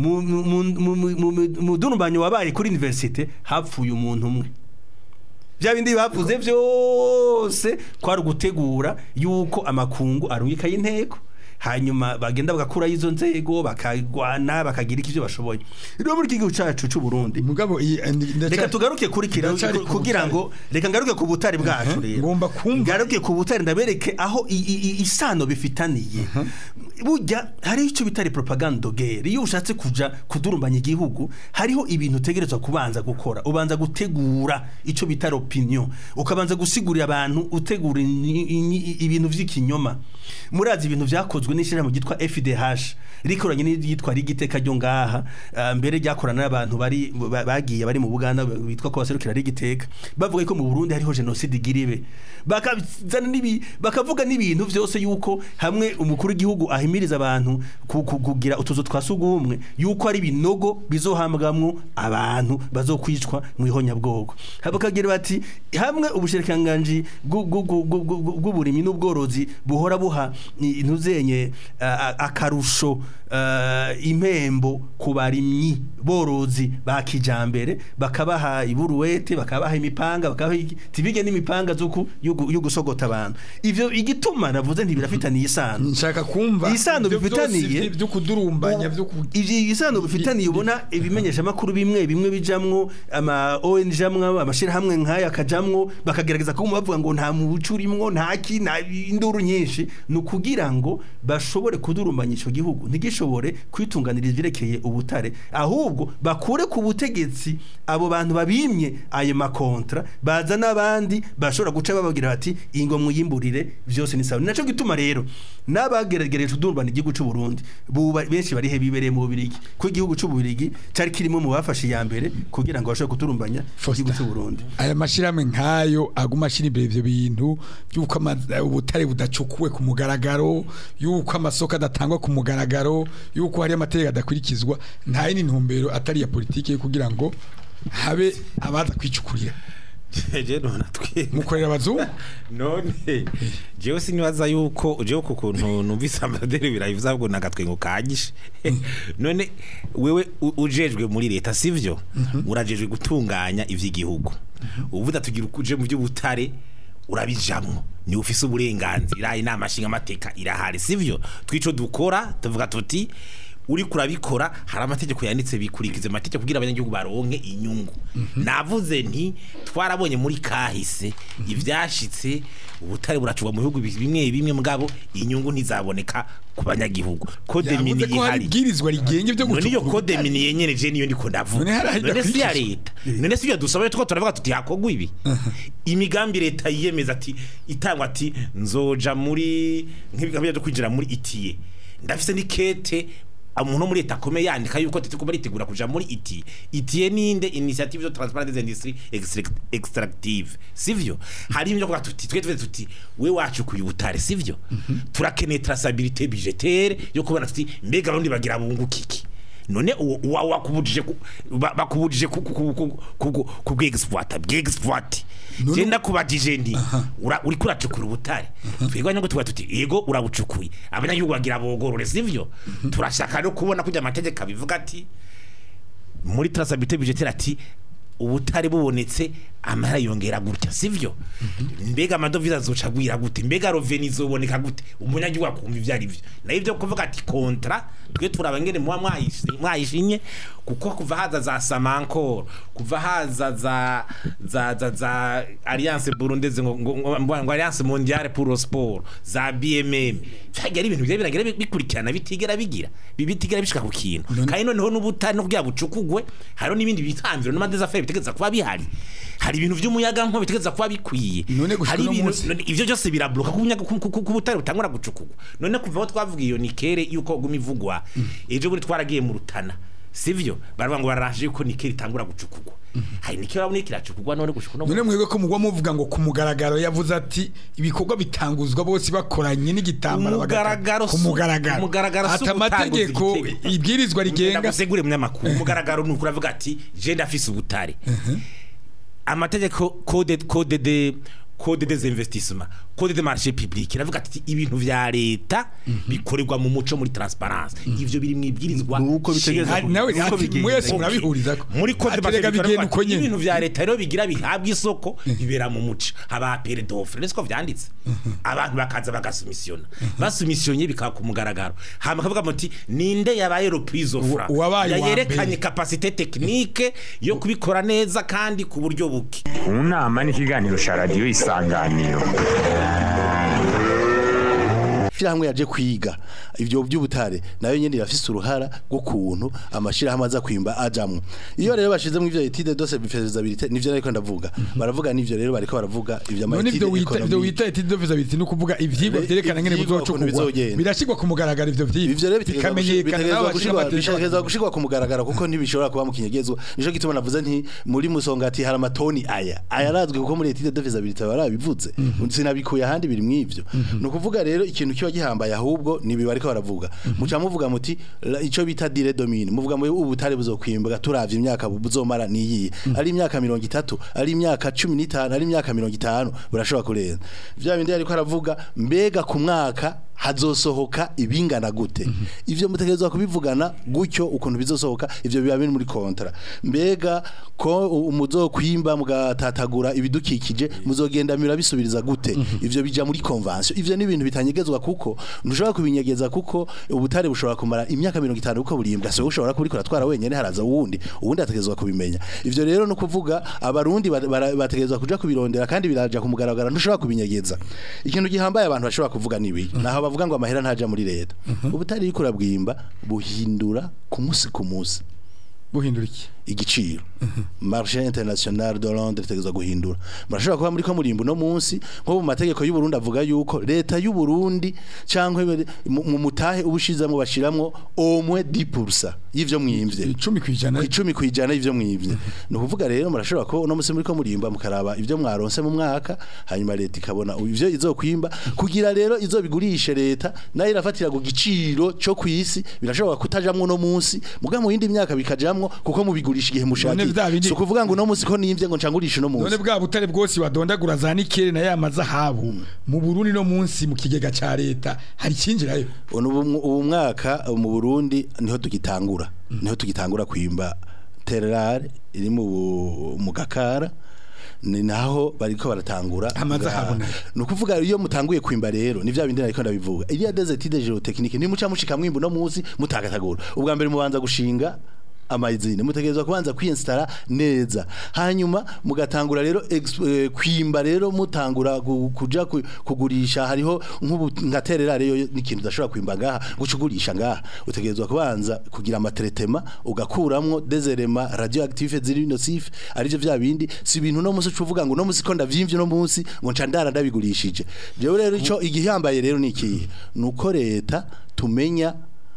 Speaker 3: mu dunumbanyo wabaye kuri universite hapfuye umuntu umwe bya bindi bavuze vyose kwari gutegura yuko amakungu arungika y'inteko hanyuma bagenda bagakura izo nzego bakagwana bakagira ikivyo bashoboye rero muri gihugu cacu c'u Burundi
Speaker 2: mugabo
Speaker 3: reka tugaruke kurikira kugira ngo reka ngaruke ku butari bwacu rero
Speaker 2: ngomba kumva
Speaker 3: ngaruke ku butari ndabereke aho isano bifitaniye burya hari ico bitari propaganda guerre iyo ushatse kuja kudurumbanya igihugu hariho ibintu utegerezwa kubanza gukora ubanza gutegura ico bitari opinion ukabanza gusigurira abantu utegura ibintu vy'ikinyoma murazi ibintu vyakozwe n'ishirahamwe gitwa FDH rikoranye n'igitwa rigiteka ryo ngaha mbere ryakorana n'abantu bagiye bari mu Buganda bitwa ko baserukira rigiteka bavuga ko mu Burundi hariho genocide igiribe bakazana bakavuga n'ibintu vyose yuko hamwe umukuru w'igihugu ahimiriza abantu kugira utuzo twasugumwe yuko ari binogo bizohambwamwo abantu bazokwicwa mu ihonyabwoko bakagira bati hamwe ubushirikanganje bw'uburimyi n'ubworozi buhora buha intuzenye akarusho impembo kubarimyi borozi bakijambere bakabaha iburuwete bakabaha imipanga bakabaha tibige n'imipanga yo gusogota abantu ivyo igituma navuze ntibirafitaniye isano
Speaker 2: nshaka kumva
Speaker 3: isano bifitaniye
Speaker 2: byo kudurumbanya byo
Speaker 3: isano bifitaniye ubona ibimenyesha makuru bimwe bijamwo ama ONG amwe amashira hamwe nkaya akajamwo bakagerageza ko bavuga ngo nta mubucurimwo nta induru nyinshi nukugira ngo bashobore kudurumbanya ico gihugu ntigishobore kwitunganiriza ibirekeye ubutare ahubwo bakure ku butegetsi abo bantu babimye ayo makontra baza n'abandi bashobora guca babagira bati ingo mwiyimburire vyose ni sawa naco gituma rero nabageragereje kudurumbana igihugu c'u Burundi benshi bari he bibereye mu Bubirigi ko igihugu c'u Bubirigi cari kirimo mu bafashe ya mbere kugira ngo bashobore kudurumbanya igihugu c'u Burundi
Speaker 2: aya mashirahamwe nkayo aguma ashira imbere ivyo bintu yuko ubutare budacukuwe ku mugaragaro yuko amasoko adatangwa ku mugaragaro yuko hari amategeko adakurikizwa nta yindi ntumbero atari ya politike kugira ngo habe abaza kwicukurira
Speaker 6: je none twe
Speaker 2: mukorera abazungu
Speaker 6: none jewe sinibaza yuko jewe kukuntu numvise ambaderi birayivuza ahubwo nagatwengo kanyishe none wewe ujejwe muri leta sivyo urajejwe gutunganya ivy'igihugu uvuga tugira ukuje mu by'ubutare urabijamwo ni ufise uburenganzira inama nshinga amateka irahari sivyo twico dukora tuvuga tuti uri kurabikora hari amategeko yanditse bikurikize amategeko kugira abanyagihugu baronke inyungu navuze nti twarabonye muri kahise ivyashitse ubutare buracurwa mu bihugu bimwe mugabo inyungu ntizaboneka ku banyagihugu code mini ihari
Speaker 2: bwirizwa rigenge byo gucukura
Speaker 6: niyo code mini yenyereje niyo ndiko ndavuga none si ya leta none si yo dusabaye tuko turavuga tuti hakogwa ibi imigambi leta yiyemeza ati itangwa ati nzoja muri nk'ibigambi byo kwinjira muri itiye ndafise ni kete umuntu muri leta akomeye yandika yuko tete kuba ritegura kuja muri iti ninde initiative de transparence des industries extractive sivyo hari ibyo kwa tuti we wacu kuyubutare sivyo turakeneye traçabilité budgétaire yo kubona tuti mbega rundi bagira bungukiki none wakubujije bakubujije ku bw'exploit genda kubajije ndi uri kuracukura ubutare twiganya ngo tuti yego urabucukuye abanyagihugu bagira bogorore sivyo turashaka no kubona kujya amategeko abivuga ati muri traçabilité budgétaire ati ubutare bubonetse amara yongera gutya sivyo mbega amadovize azocagwira gute mbega reveni zoboneka gute umunyagihugu akumva ivyo ari byo na ivyo kuvuga ati contrat twe turabangene mwayishinye kuko kuva haza za Samancor kuva haza za Alliance Burundaise ngo Alliance Mondiale pour le Sport za BMM cyagera ibintu biragira bikurikirana bitigera bishika ku kintu kandi noneho n'ubutare no kugira bucukugwe haro n'ibindi bitamviro n'amadeza affaire bitegeza kuba bihari hari ibintu by'umuyaga nko bitegeza kuba bikwiye hari ibintu ivyo byose birabloka ku butare butangura gucukugwa none kuva aho twavuga iyo nikere yuko gumivugwa ejo buri twaragiye mu Rutana sivyo baravuga ngo baraje yuko nikere itangura gucukugwa hari nikere abone kiracukugwa none gushika
Speaker 2: none mwebwe ko mugwa muvuga ngo ku mugaragaro yavuze ati ibikorwa bitanguzwa bose bakoranye n'igitambara
Speaker 6: ku mugaragaro
Speaker 2: atamategeko ibwirizwa rigenga
Speaker 6: ndagusegure munyamakuru mugaragaro nuko ravuga ati je ndafise ubutare amategeko code des investissements code des marchés publics iravuga ati ibintu vya leta bikorerwa mu muco muri transparence ivyo biri mwibwirizwa
Speaker 3: nuko bitegeza
Speaker 2: nawe ati mwese murabihuriza
Speaker 6: muri code bakagenda ibintu vya leta rero bigira bihabwa isoko bibera mu muco haba appel d'offre nesko vyanditse abantu bakaza bagasumisiona basumisionye bikaba ku mugaragaro hama kavuga muti ninde yabaye reprise offre yerekanye capacité technique yo kubikora neza kandi ku buryo buki
Speaker 1: unama n'ikiganiro cha radio Isanganiro
Speaker 5: Shirahamwe yaje kwiga ivyo by'ubutare nayo nyene irafise uruhara rwo kuntu amashirahamwe aza kwimba ajamwe iyo rero bashize mu ivyo étude de faisabilité nivyo ariko ndavuga baravuga nivyo rero bariko baravuga ivyo
Speaker 2: amayitide ivyo wita étude de faisabilité no kuvuga ivyigwa vyerekana ngene buzocukugwa birashigwa ku mugaragaro ivyo
Speaker 5: rero bitegeza gushigwa ku mugaragaro kuko ntibishobora kuba mu kinyegezo nico gituma navuze nti muri musongati hari amatoni aya arazwe kuko muri étude de faisabilité barabivuze sinabikuye ahandi biri mw'ivyo no kuvuga rero ikintu gihambaye ahubwo nibi bariko baravuga muca muvuga muti ico bita dire domine muvuga mu ubutare buzokwimbwa turavye imyaka buzomara niyi ari imyaka 30 ari imyaka 15 ari imyaka 50 burashobora kurenza vya bindi ariko aravuga mbega ku mwaka hazosohoka ibingana gute ivyo mutegerezwa kubivugana gutyo ukuntu bizosohoka ivyo biba biri muri kontra mbega ko umuzokwimba mugatatagura ibidukikije muzogenda mirabisubiriza gute ivyo bija muri convention ivyo ni ibintu bitanyegezwa kuko ntushobora kubinyegeza kuko ubutare bushobora kumara imyaka 50 uko burimbwa so ushobora kubikora twara wenyene haraza uwundi ategezwa kubimenya ivyo rero no kuvuga abarundi bategezwa kuja kubirondera kandi biraja ku mugaragara ntushobora kubinyegeza ikintu gihambaye abantu bashobora kuvuga nibi naho bavuga ngo amahera ntaja muri leta ubutari kurabwimba buhindura ku munsi
Speaker 2: buhindura iki
Speaker 5: igiciro marché international de Londres tegeza guhindura murashobora kuba muri ko murimbo no munsi nko mu mategeko y'u Burundi avuga yuko leta y'u Burundi canke mu mutahe ubushizamo bashiramwo au moins 10% y'ivyo mwimvye 10% y'ivyo mwimvye no kuvuga rero murashobora ko no munsi muri ko murimba mukaraba ivyo mwaronse mu mwaka hanyuma leta ikabona ivyo izokwimba kugira rero izobigurishe leta nayo irafatira ku giciro cyo kwisi birashobora kutajamwo no munsi muga mu yindi myaka bikajamwo kuko mubigurisha igihe mushaki so kuvuga ngo no munsi ko nimvye ngo ncangurisha no munsi
Speaker 2: none bwa butare bwose badondagura za nikere na ya mazahabu mu Burundi no munsi mu kigega ca leta hari kinjirayo
Speaker 5: ubu mwaka mu Burundi niho tugitangura kwimba tererare iri mu Gakara ni naho bariko baratangura
Speaker 2: amazahabu
Speaker 5: no kuvuga iyo mutanguye kwimba rero ni vya bindi ariko ndabivuga iriya des études géotechniques ni muca mushika mwimbo no munsi mutagatagura ubwa mbere mubanza gushinga amayizine mutegerezwa kubanza kwinstara neza hanyuma mugatangura rero kwimba rero mutangura kuja kugurisha hariho nkaterera rero n'ikintu udashobora kwimba ngaha gucugurisha ngaha utegerezwa kubanza kugira amatretema ugakuramwo des éléments radioactifs ziri nocifs arivyo vya bindi si ibintu no musi cuvuga ngo no musi ko ndavyimvye no musi ngo ncandara ndabigurishije jewe rero ico igihambaye rero nikihe nuko leta tumenya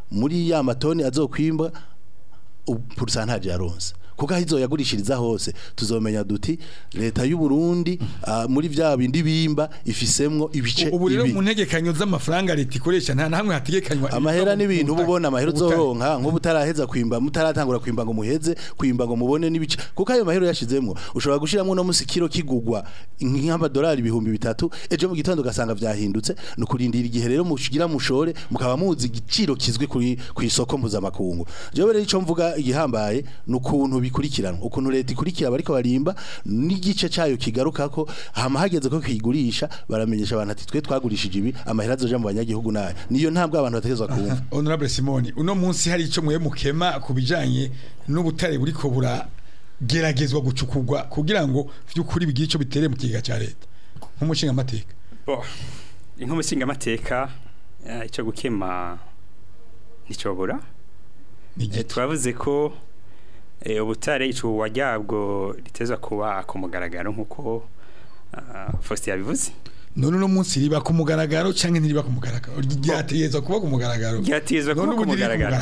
Speaker 5: muri ya matoni azokwimba pourcentage yaronse kuko ahizo yagurishiriza hose tuzomenya duti leta y'u Burundi muri vya bindi bimba ifisemwo ibice
Speaker 2: ubu rero mu ntegekanyo z'amafaranga leta ikoresha nta hamwe hategekanywa
Speaker 5: amahera n'ibintu ubona amahera uzoronka nko butaraheza kwimba mutaratangura kwimba ngo muheze kwimba ngo mubone n'ibice kuko ayo mahera yashizemwo ushobora gushiramwo no musikiro kigugwa nk'amadolari 3000 ejo mu gitondo gasanga vyahindutse no kurindira igihe rero mushigira mushore mukaba muzi igiciro kizwe ku isoko mpuzamakungu jewe rero ico mvuga igihambaye n'ukuntu bikurikiranwa ukuntu leta ikurikira bariko barimba n'igice cayo kigarukako hama hageze ko kwigurisha baramenyesha abantu ati twe twagurishije ibi amahera azoja mu banyagihugu nayo niyo ntabwo abantu bategezwa kumva
Speaker 2: Honorable Simoni uno munsi hari ico muye mukema kubijanye n'ubutare buriko burageragezwa gucukugwa kugira ngo vy'ukuri bigire ico bitere mu kiga ca leta nk'umushinga amateka
Speaker 4: nk'umushinga amateka ico gukema nicobora twavuze ko ubutare ico wajyabwo ritezwa kuba ku mugaragaro nkuko Faustin yabivuze
Speaker 2: none no munsi riba ku mugaragaro canke ntiriba ku mugaragaro ryatiyeza kuba ku mugaragaro
Speaker 4: ryatiyeza kuba ku mugaragaro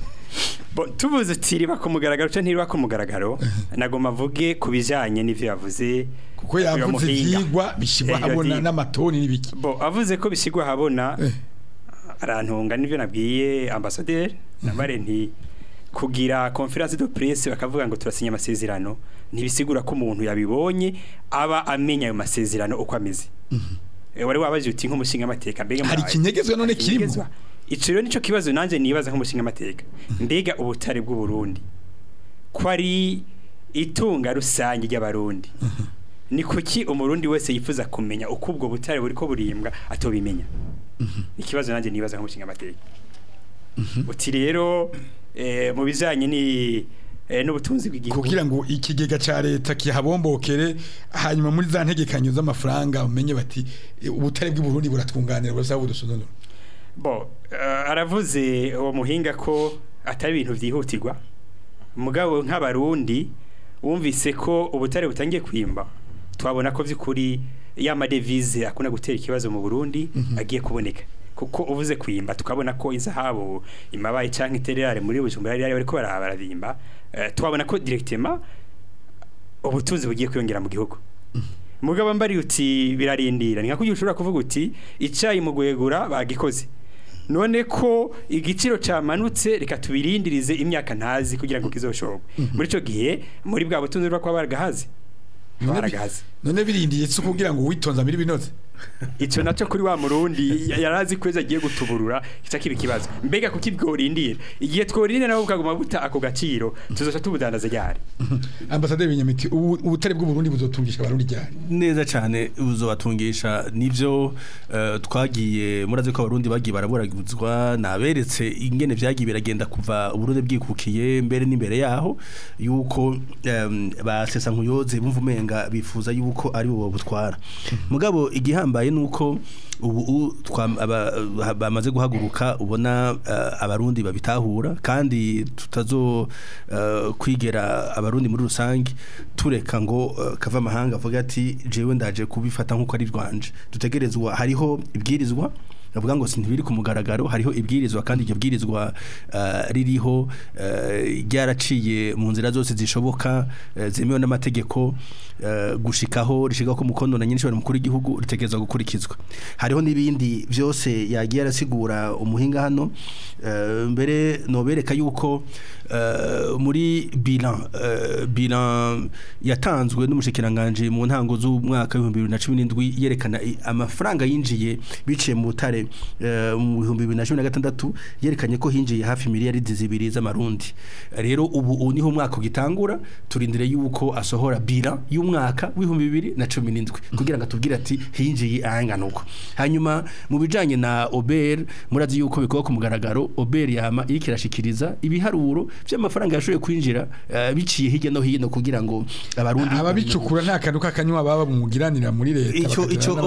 Speaker 4: tuvuze tiriba ku mugaragaro canke ntiriba ku mugaragaro nagoma vuge kubijanye n'ivyo yavuze
Speaker 2: kuko yavuze vyigwa bishigwa habona n'amatoni n'ibiki
Speaker 4: avuze ko bishigwa habona arantunga n'ivyo nabwiye ambassadeur namare nti kugira conference de presse bakavuga ngo turasinya amasezerano ntibisigura ko umuntu yabibonye aba amenya ayo masezerano uko ameze wari wabaje uti nk'umushinga amateka mbega
Speaker 2: hari kinyegezwe none kirimo
Speaker 4: ico rero nico kibazo nanje nibaza nk'umushinga amateka mbega ubutare bw'u Burundi ko ari itunga rusange ry'abarundi ni kuki umurundi wese yifuza kumenya uko ubwo butare buriko burimbwa atobimenya ikibazo nanje nibaza nk'umushinga amateka uti rero mu bijanye ni n'ubutunzi bw'igihugu
Speaker 2: kugira ngo ikigega ca leta kihabombokere hanyuma muri za ntegekanyo z'amafaranga umenye bati ubutare bw'u Burundi buratwunganira burasaba budusonoro
Speaker 4: aravuze uwo muhinga ko atari ibintu vyihutirwa mugabo nk'abarundi wumvise ko ubutare butangiye kwimba twabona ko vy'ukuri ya madevize akuna gutera ikibazo mu Burundi agiye kuboneka kuko uvuze kwimba tukabona ko izahabu imabaye canke itererare muri Bujumbura yari bariko bararimba twabona ko directement ubutunzi bugiye kwiyongera mu gihugu mugabo mbari uti birarindira ninka kugira ushobora kuvuga uti icayi mu gwegura bagikoze none ko igiciro camanutse reka tubirindirize imyaka ntazi kugira ngo kizoshobwe muri ico gihe muri bwa butunzi rwa kwa baragahaze
Speaker 2: none birindiye cyo kugira ngo witonza muri binoze
Speaker 4: ico naco kuri wa murundi yarazi kweza agiye gutuburura kiba kibazo mbega kukibworindiye igihe tworinde nawo ukaguma buta ako gaciro tuzoca tubudandaza ryari
Speaker 2: Ambassadeur Binyamiti ubutare bw'u Burundi buzotungisha abarundi ryari
Speaker 3: neza cyane buzobatungisha nivyo twagiye muraze ko abarundi bagiye baraburagizwa naberetse ingene vyagiye biragenda kuva uburundi bwikukiye mbere n'imbere yaho yuko basesa nkuyoze bumva umenga bifuza yuko ari bo butwara mugabo igihambaye nuko ubu bamaze guhaguruka ubona abarundi babitahura kandi tutazo kwigera abarundi muri rusange tureka ngo kava amahanga avuga ati jewe ndaje kubifata nkuko ari rwanje dutegerezwa hariho ibwirizwa navuga ngo sintibiri ku mugaragaro hariho ibwirizwa kandi iryo bwirizwa ririho ryaraciye mu nzira zose zishoboka zemewe n'amategeko gushikaho rishika ko mukono na nyinshi mukuru igihugu ritegerezwa gukurikizwa hariho nibindi byose yagiye arasigura umuhinga hano mbere nobereka yuko muri bilan yatanzwe n'umushikiranganje mu ntango z'umwaka wa 2017 yerekana amafaranga yinjiye biciye mu butare mu 2016 yerekanye ko hinjiye hafi miliyaridi 2 z'amarundi rero ubu niho umwaka ugitangura turindire yuko asohora bilan y'umwaka wa 2017 kugira ngo atubwire ati hinjiye ahanganuko hanyuma mu bijanye na Ober murazi yuko bikoba ku mugaragaro Ober yama irikirashikiriza ibiharuro by'amafaranga yashoboye kwinjira biciye hirya no hino kugira ngo abarundi
Speaker 2: ababicukura nta kantu kakanywa baba bumugiranira muri leta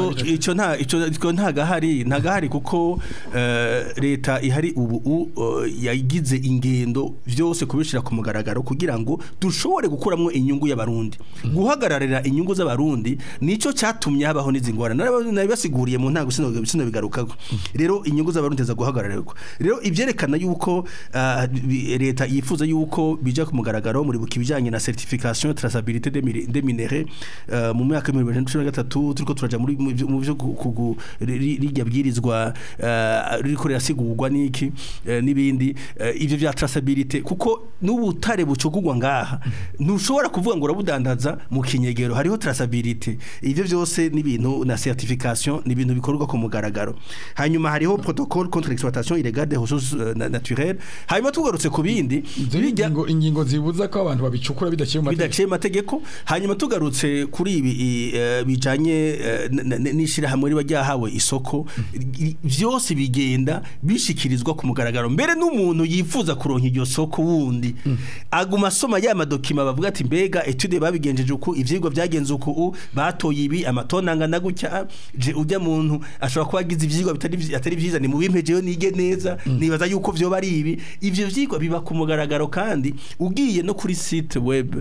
Speaker 3: icyo ntagahari kuko leta ihari ubu yagize ingendo byose kubishira ku mugaragaro kugira ngo dushobore gukuramwo inyungu y'abarundi guhagararira inyungu z'abarundi nico cyatumye habaho n'izingorane nabibasiguriye mu ntango sino bigarukako rero inyungu z'abarundi za guhagararirwa rero ivyerekana yuko leta yifuza yuko bija ku mugaragaro muri bukibijanye na certification traçabilité des minéraux mu mwaka wa 2023 turiko turaja mu byo rijya bwirizwa riko rirasigurwa niki nibindi ivyo bya traçabilité kuko n'ubutare bucugurwa ngaha ntushobora kuvuga ngo urabudandaza mu kinyegero hariho traçabilité ivyo byose n'ibintu na certification n'ibintu bikorwa ku mugaragaro hanyuma hariho protocole contre l'exploitation illégale des ressources naturelles hanyuma tugarutse ku bindi
Speaker 2: ingingo zibuza ko abantu babicukura bidaciye
Speaker 3: amategeko hanyuma tugarutse kuri ibi bijanye n'ishira hamwe riba ryahawe isoko byose bigenda bishikirizwa ku mugaragaro mbere n'umuntu yifuza kuronka iryo soko wundi aguma soma ya madokima bavuga ati mbega etude babigenjeje uko ivyigwa byagenze uko batoye ibi amatonanga nagutya je ujya muntu ashobora kuba agize ivyigwa atari byiza ni mu bimpejeyo nige neza nibaza yuko vyo bari ibi ivyo vyigwa biba ku mugaragaro kandi ugiye no kuri site web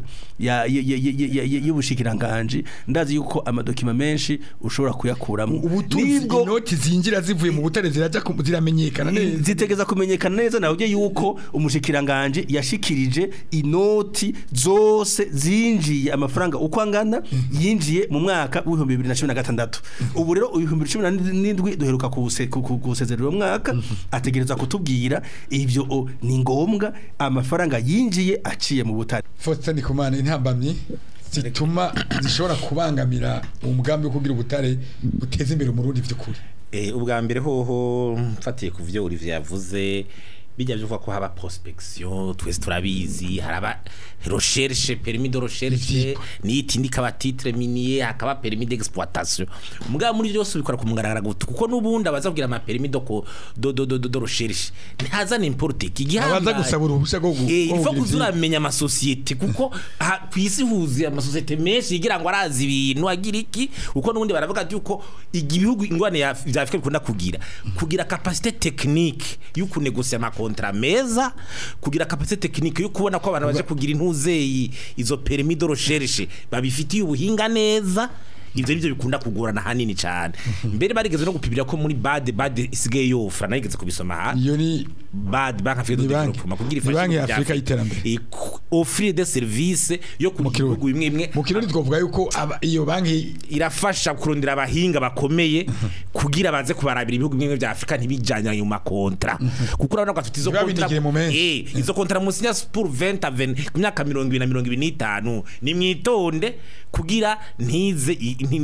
Speaker 3: y'ubushikiranganje ndazi yuko amadokima menshi ushobora kuyakuramo
Speaker 2: ubutunzi inoti zinjira zivuye mu butare ziramenyekana neza
Speaker 3: zitegeza kumenyekana neza nawe yuko umushikiranganje yashikirije inoti zose zinjiye amafaranga uko angana yinjiye mu mwaka wa 2016 ubu rero 2017 duheruka kusezerera umwaka ategereza kutubwira ivyo ni ngombwa amafaranga yinjiye aciye mu butare
Speaker 2: Faustin Ndikumana intambamye zituma zishobora kubangamira umugambi wo kugira ubutare buteza imbere umurundi vy'ukuri
Speaker 6: ubwa mbere hoho mfatiye ku vyo Olivier yavuze bijya byo ko haba prospection twese turabizi haraba recherche permis de recherche ni itindi kaba titre minier hakaba permis d'exploitation muga muri byose bikora ku mugaragara gutu kuko nubundi abazabwira ama permis do recherche ntaza n'importe kigihamba
Speaker 2: abaza gusabura ubushya go
Speaker 6: il faut kuzuramenya ama société kuko kwisi huzi ama société menshi yigira ngo arazi ibintu agira iki uko nubundi baravuga ati uko igihugu ingwane ya Afrika bikunda kugira capacité technique yo kunegocier kontra meza kugira capacité technique yo kubona ko abantu baje kugira intuzeyi izo permis de recherche babifitiye ubuhinga neza ivyo nivyo bikunda kugorana hanini cyane mbere barigeze no gupibira ko muri bad isigaye yofra nayigeze kubisoma ha
Speaker 2: iyo ni
Speaker 6: bad bank Africa de développement kugira
Speaker 2: ifashe Afrika iterambere
Speaker 6: offrir des services yo ku gihugu imwe
Speaker 2: mu kirori twavuga yuko iyo banki
Speaker 6: irafasha kurondera abahinga bakomeye kugira baze kubarabira ibihugu bimwe bya Afrika ntibijanya mu makontra kuko urabona ko afite izo kontra izo kontra musinya pour 20 à 20 myaka 2025 ni mwitonde kugira ntize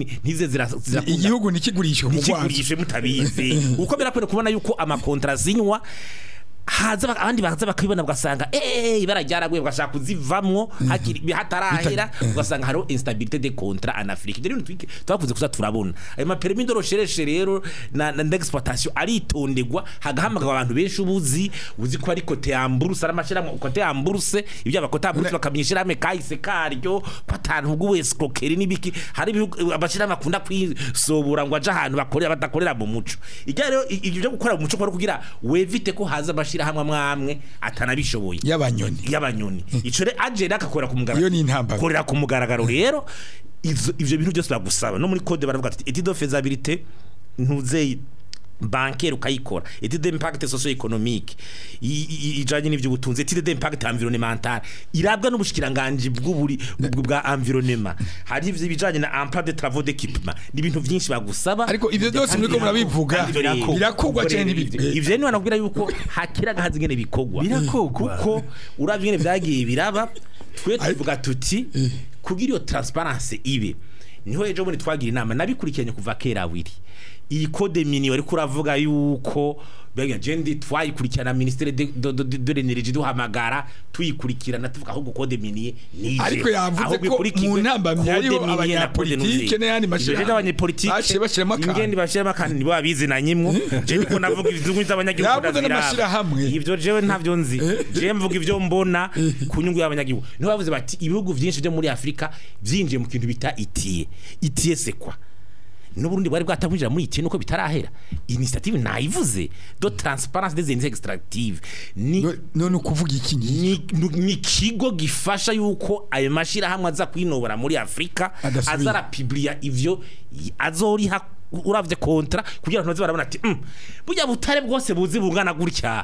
Speaker 2: igihugu nikigurishwe mu Rwanda
Speaker 6: mutabizi uko birakwene kubona yuko amakontra zinywa haza abandi baza bakibona bagasanga barajyaraguye bagashaka kuzivamwo hakiri hatarahera ugasanga haro instabilité de contrat en Afrique rero twavuze kuza turabona ayo ma permis de recherche rero na d'exploitation aritondegwa hagahamagara abantu benshi uzi ko ari kote ya mburuse aramashira mu kote ya mburuse ibyo abakota mburuse bakamenyeshira ame kahise karyo patantu bw'escroquerie nibiki hari abashira makunda kwisobura ngo aje ahantu bakorera badakorera mu muco ijya rero ibyo gukora mu muco ko kugira wevite ko haza hamwe mwamwe atanabishoboye y'abanyoni ico re aje nakakora ku mugaragaro
Speaker 2: iyo ni intambara
Speaker 6: korera ku mugaragaro rero ivyo bintu byose bagusaba no muri code baravuga ati étude de faisabilité ntuzeye bancaire ukayikora étude d'impact socio-économique ijanye n'ivyo butunze étude d'impact environnemental irabwa n'ubushikiranganje bwa environnement hari ivyo bijanye na emploi de travaux d'équipement ni ibintu byinshi bagusaba
Speaker 2: ariko ivyo byose muriko murabivuga birakogwa cyane
Speaker 6: ivyo ni wanakubwira yuko hakiraga hazi ngene bikogwa kuko uravye ngene vyagiye biraba twe tuvuga tuti kugira iyo transparence ibe niho ejo muri twagira inama nabikurikiranye kuva kera wiri iyi code mini wari kuravuga yuko bega jendi twayikurikirana ministere de l'energie duhamagara tuyikurikirana tuvuga aho gukode minier nije
Speaker 2: ariko yavuze ko mu ntambamye hariho abanyapolitike n'ayandi mashirahamwe
Speaker 6: abanyapolitike
Speaker 2: bashiramo
Speaker 6: ingende bashiramo kandi nibo babizinanyimwo je niko navuga ivyungu z'abanyagihugu
Speaker 2: yavuze n'amashirahamwe
Speaker 6: ivyo jewe ntavyo nzi je mvuga ivyo mbona ku nyungu y'abanyagihugu niho bavuze bati ibihugu byinshi byo muri Afrika byinjiye mu kintu bita itie c'est quoi n'uburundi bari bwatabunjira muri itie nuko bitarahera initiative nayivuze do transparence des entités extractives
Speaker 2: none ukuvuga iki
Speaker 6: ni kigo gifasha yuko ayo mashira hamwe aza kwinobora muri Afrika azara publier ivyo azoriha uravye kontra kugira ngo barabona ati burya butare bwose buzi bungana gutya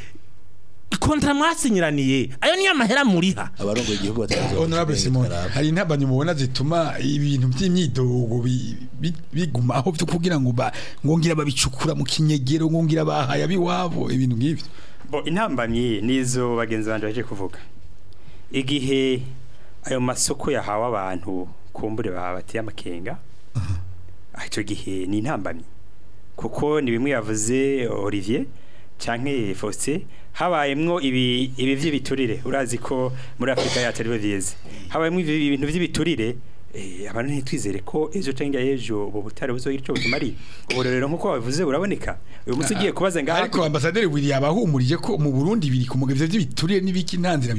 Speaker 6: kontra mwasinyiraniye ayo niyo mahera muriha
Speaker 5: abarongo igihugu batazo
Speaker 2: honorable Simon hari intabanye mubona zituma ibintu by'imyidogo biguma aho byo kugira ngo ngongira babicukura mu kinyegero ngongira bahaya biwabo ibintu ngivyo
Speaker 4: bo intambamye nizo bagenzi banje baje kuvuga igihe ayo masoko yahawe abantu kumbure babatiye amakenga icyo gihe ni intambamye kuko ni bimwe yavuze Olivier canke Faustin habayemwo ibi vy'ibiturire urazi ko muri Afrika yatari bize habayemwo ibintu vy'ibiturire abantu ntitwizere ko ejo cyangwa ejo ubu butare buzogira ico butumari ubu rero nkuko bavuze uraboneka uyu munsi ugiye kubaza ngaha
Speaker 2: ariko ambasaderi William abahumurije ko mu Burundi biri ku mugevye vy'ibiturire n'ibiki ntanzira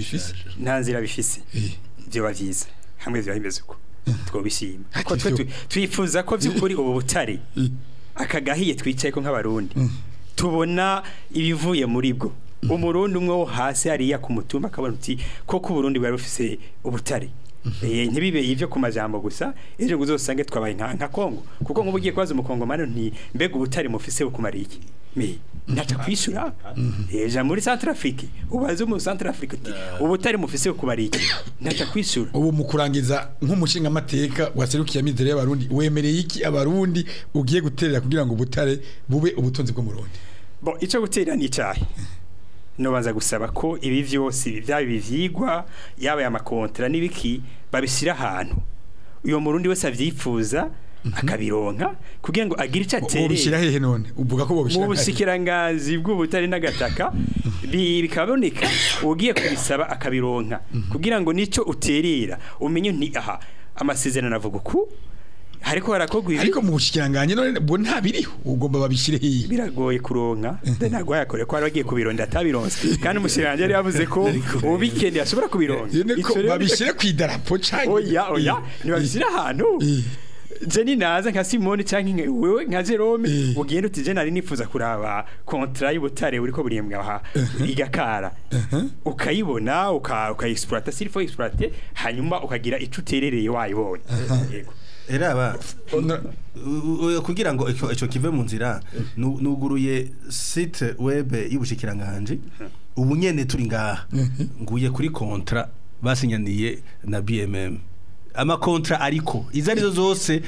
Speaker 2: bifise byo bavyiza hamwe byo bimeze uko twobishima ko twifuza ko by'ukuri ubu butare akagahiye twicaye ko nk'abarundi tubona ibivuye muri bwo umurundi umwe wo hasi hariya ku mutumba akabona uti ko ku Burundi bwari bufise ubutare ntibibe ivyo ku majambo gusa ejo uzosange twabaye nka Kongo kuko nk'ubugiye kwaza umukongomano nti mbega ubutare mufise bukumara iki ntaca kwishura ejo muri Centrafrique ubaze mu Centrafrique ubutare mufise bukumara iki ntaca kwishura ubu mukurangiza nk'umushinga amateka waserukiye amizero y'abarundi wemereye iki abarundi ugiye guterera kugira ngo ubutare bube ubutunzi bwo mu Burundi
Speaker 4: bo ico guterera ni cyahe no banza gusaba ko ibi vyose byabivigwa yaba ya makontra nibiki babishira ahantu uyo murundi wese avyifuza akabironka kugira ngo agire ico aterera
Speaker 2: ubishira hehe none uvuga ko bobishira
Speaker 4: mu bushikirangazii bw'ubutare n'agataka bikaboneka ugiye kubisaba akabironka kugira ngo nico uterera umenye nti aha amasezerano avuga uku hariko harakogwa ibi
Speaker 2: ariko mu bushikiranganye none bo ntabiriho ugomba babishire hiye
Speaker 4: biragoye kuronka nagwa yakore ko aragiye kubironda atabironse kandi umushiranganye yari yavuze ko ubikende ashobora kubironka
Speaker 2: ico babishire kwidarapo cyane
Speaker 4: oya ni babishire ahantu Jeni naza nka Simone canke wewe nka Jerome ugenda uti je nari nifuza kuraba contrat y'ubutare uriko buriyembwa aha igakara ukayibona ukayexploiter s'il exploiter hanyuma ukagira ico uterereye wayibonye yego
Speaker 3: eraba kugira ngo ico kive mu nzira nuguruye site web y'ubushikiranganje ubu nyene turi ngaha nguye kuri contrat basinyaniye na BMM amakontra ariko izarizo zose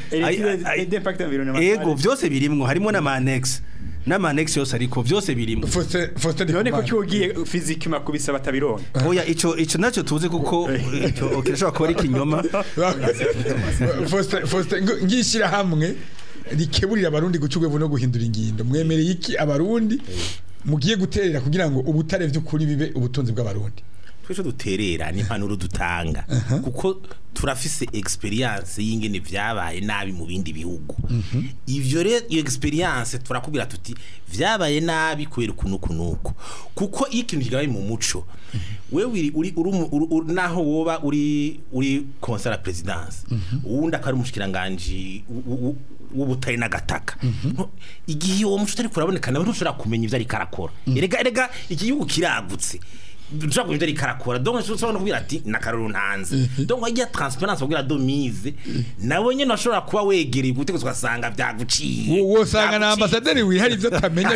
Speaker 3: ego byose birimwo harimo na manex n'amanex yose ariko byose birimwo
Speaker 4: none ko cyugiye physique makubisa batabironka
Speaker 3: oya ico naco tuze kuko ico okirashobora kuba ari kinyoma
Speaker 2: ngishira hamwe rikeburira abarundi gucugwe no guhindura ingindo mwemereye iki abarundi mugiye guterera kugira ngo ubutare vy'ukuri bibe ubutunzi bw'abarundi
Speaker 6: twese duterera n'impanuro dutanga kuko turafise experience y'ingene vyabaye nabi mu bindi bihugu ivyo rero iyo experience turakubwira tuti vyabaye nabi kwera kunuko kuko ikintu kigaye mu muco wewe uri naho woba uri conseil la présidence uwunda akari umushikiranganje w'ubutare n'agataka igihe uwo muco utari kuraboneka nawe ntushobora kumenya ivyo ari karakora erega igihugu kiragutse dushaka kujya rikarakora donc ushobora kubwira ati nakaruru ntanze donc wajya transparence ubwira domize nabonye nashobora kuba wegereye gute gusanga byaguciye
Speaker 2: wo sanga na ambassadeur wihari byo tamenya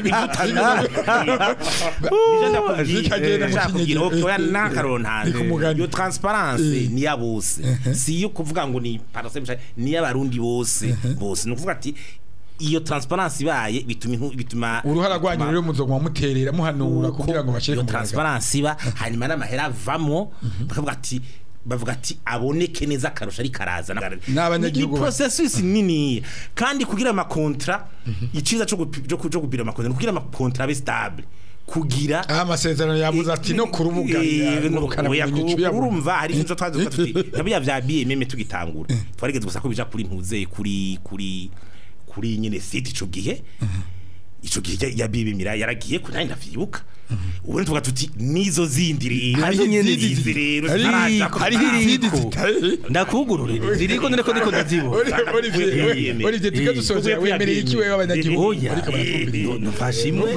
Speaker 6: bijya nakaruru ntanze yo transparence ni ya bose si yo kuvuga ngo ni parasem ni y'abarundi bose nukuvuga ati iyo transparence ibaye bituma
Speaker 2: uruhara rwanyu rero muzogwa muterera muhanura kugira ngo bashire
Speaker 6: ku transparence iba hanyuma n'amahera avamo bakavuga ati bavuga ati aboneke neza akarusha ari karaza
Speaker 2: n'abanyagihugu
Speaker 6: processus nini kandi kugira amakontra iciza cyo gupira amakontra kugira amakontra abe stable kugira
Speaker 2: amasezerano yavuze ati no kurubuga
Speaker 6: urumva hari icyo twavuga tuti nabya vya BMM tugitangura twarigeze gusa ko bija kuri ntuzeye kuri nyine site ico gihe ya bibimira yaragiye ko nari ndavyibuka ubu tuvuga tuti nizo zindi
Speaker 3: hari nyene
Speaker 6: zizi rero
Speaker 2: hari izindi
Speaker 3: ndakugururira ziriko ndiko ndazibo
Speaker 2: Olivier tukadusoza wemereye iki wewe abanyagihugu
Speaker 3: ariko baratubwira nafashimwe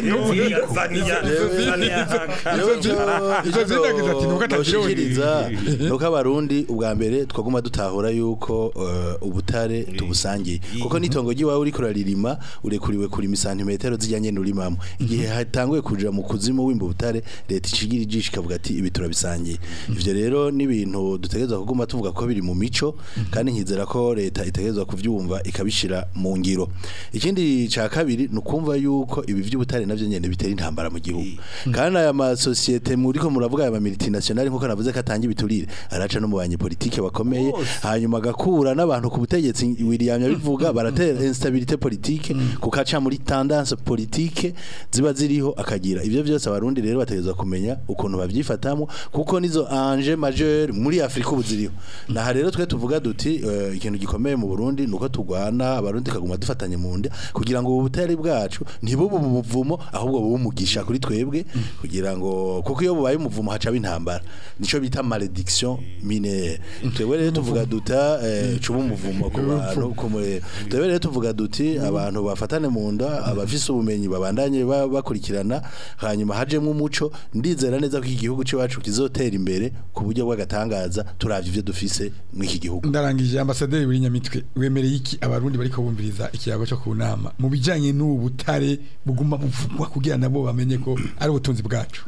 Speaker 2: izo zindagiza ati
Speaker 5: ntukatashiriza nuko abarundi ubwa mbere twaguma dutahura yuko ubutare tubusangiye kuko nitongo giwawe uri kuraririma urekuriwe kuri santimetero zijyanye n'urimamo igihe hatanguye kuja mu kuzimu wimba ubutare leta ikigira ijisho ikavuga ati ibi turabisangiye ivyo rero ni ibintu dutegerezwa kuguma tuvuga ko biri mu mico kandi nkizera ko leta itegerezwa kuvyumva ikabishira mu ngiro ikindi ca kabiri nukumva yuko ibi vy'ubutare navyo nyene bitera intambara mu gihugu kandi aya ma societe muriko muravuga aya multinational nkuko navuze ko atanga ibiturire araca no mu banyepolitike bakomeye hanyuma gakura n'abantu ku butegetsi William yabivuga baratera instabilité politique kukaca muri tendance politique ziba ziriho akagira ivyo byose abarundi rero bategezwa kumenya ukuntu babyifatamo kuko nizo enjeux majeur muri Afrika ubuziriho naha rero twe tuvuga duti ikintu gikomeye mu Burundi nuko tugwana abarundi kaguma dufatanye mu nda kugira ngo ubutari bwacu ntibubu buvumo ahubwo bumugisha kuri twebwe kugira ngo kuko iyo bubaye umuvumo haca bintambara nico bita malediction mine twebwe rero tuvuga duta cuba umuvumo ku bantu kumure twebwe rero tuvuga duti abantu bafatane mu nda abafise ubumenyi babandanye bakurikirana hanyuma hajemwe umuco ndizera neza ko igihugu cyacu kizotera imbere ku buryo bw'agatangaza turavye ivyo dufise mu iki gihugu
Speaker 2: ndarangije ambasaderi w'inyamitwe wemereye iki abarundi bariko bumviriza ikiyago cyo ku nama mu bijanye n'ubu butare buguma buvugwa kugira nabo bamenye ko ari ubutunzi bwacu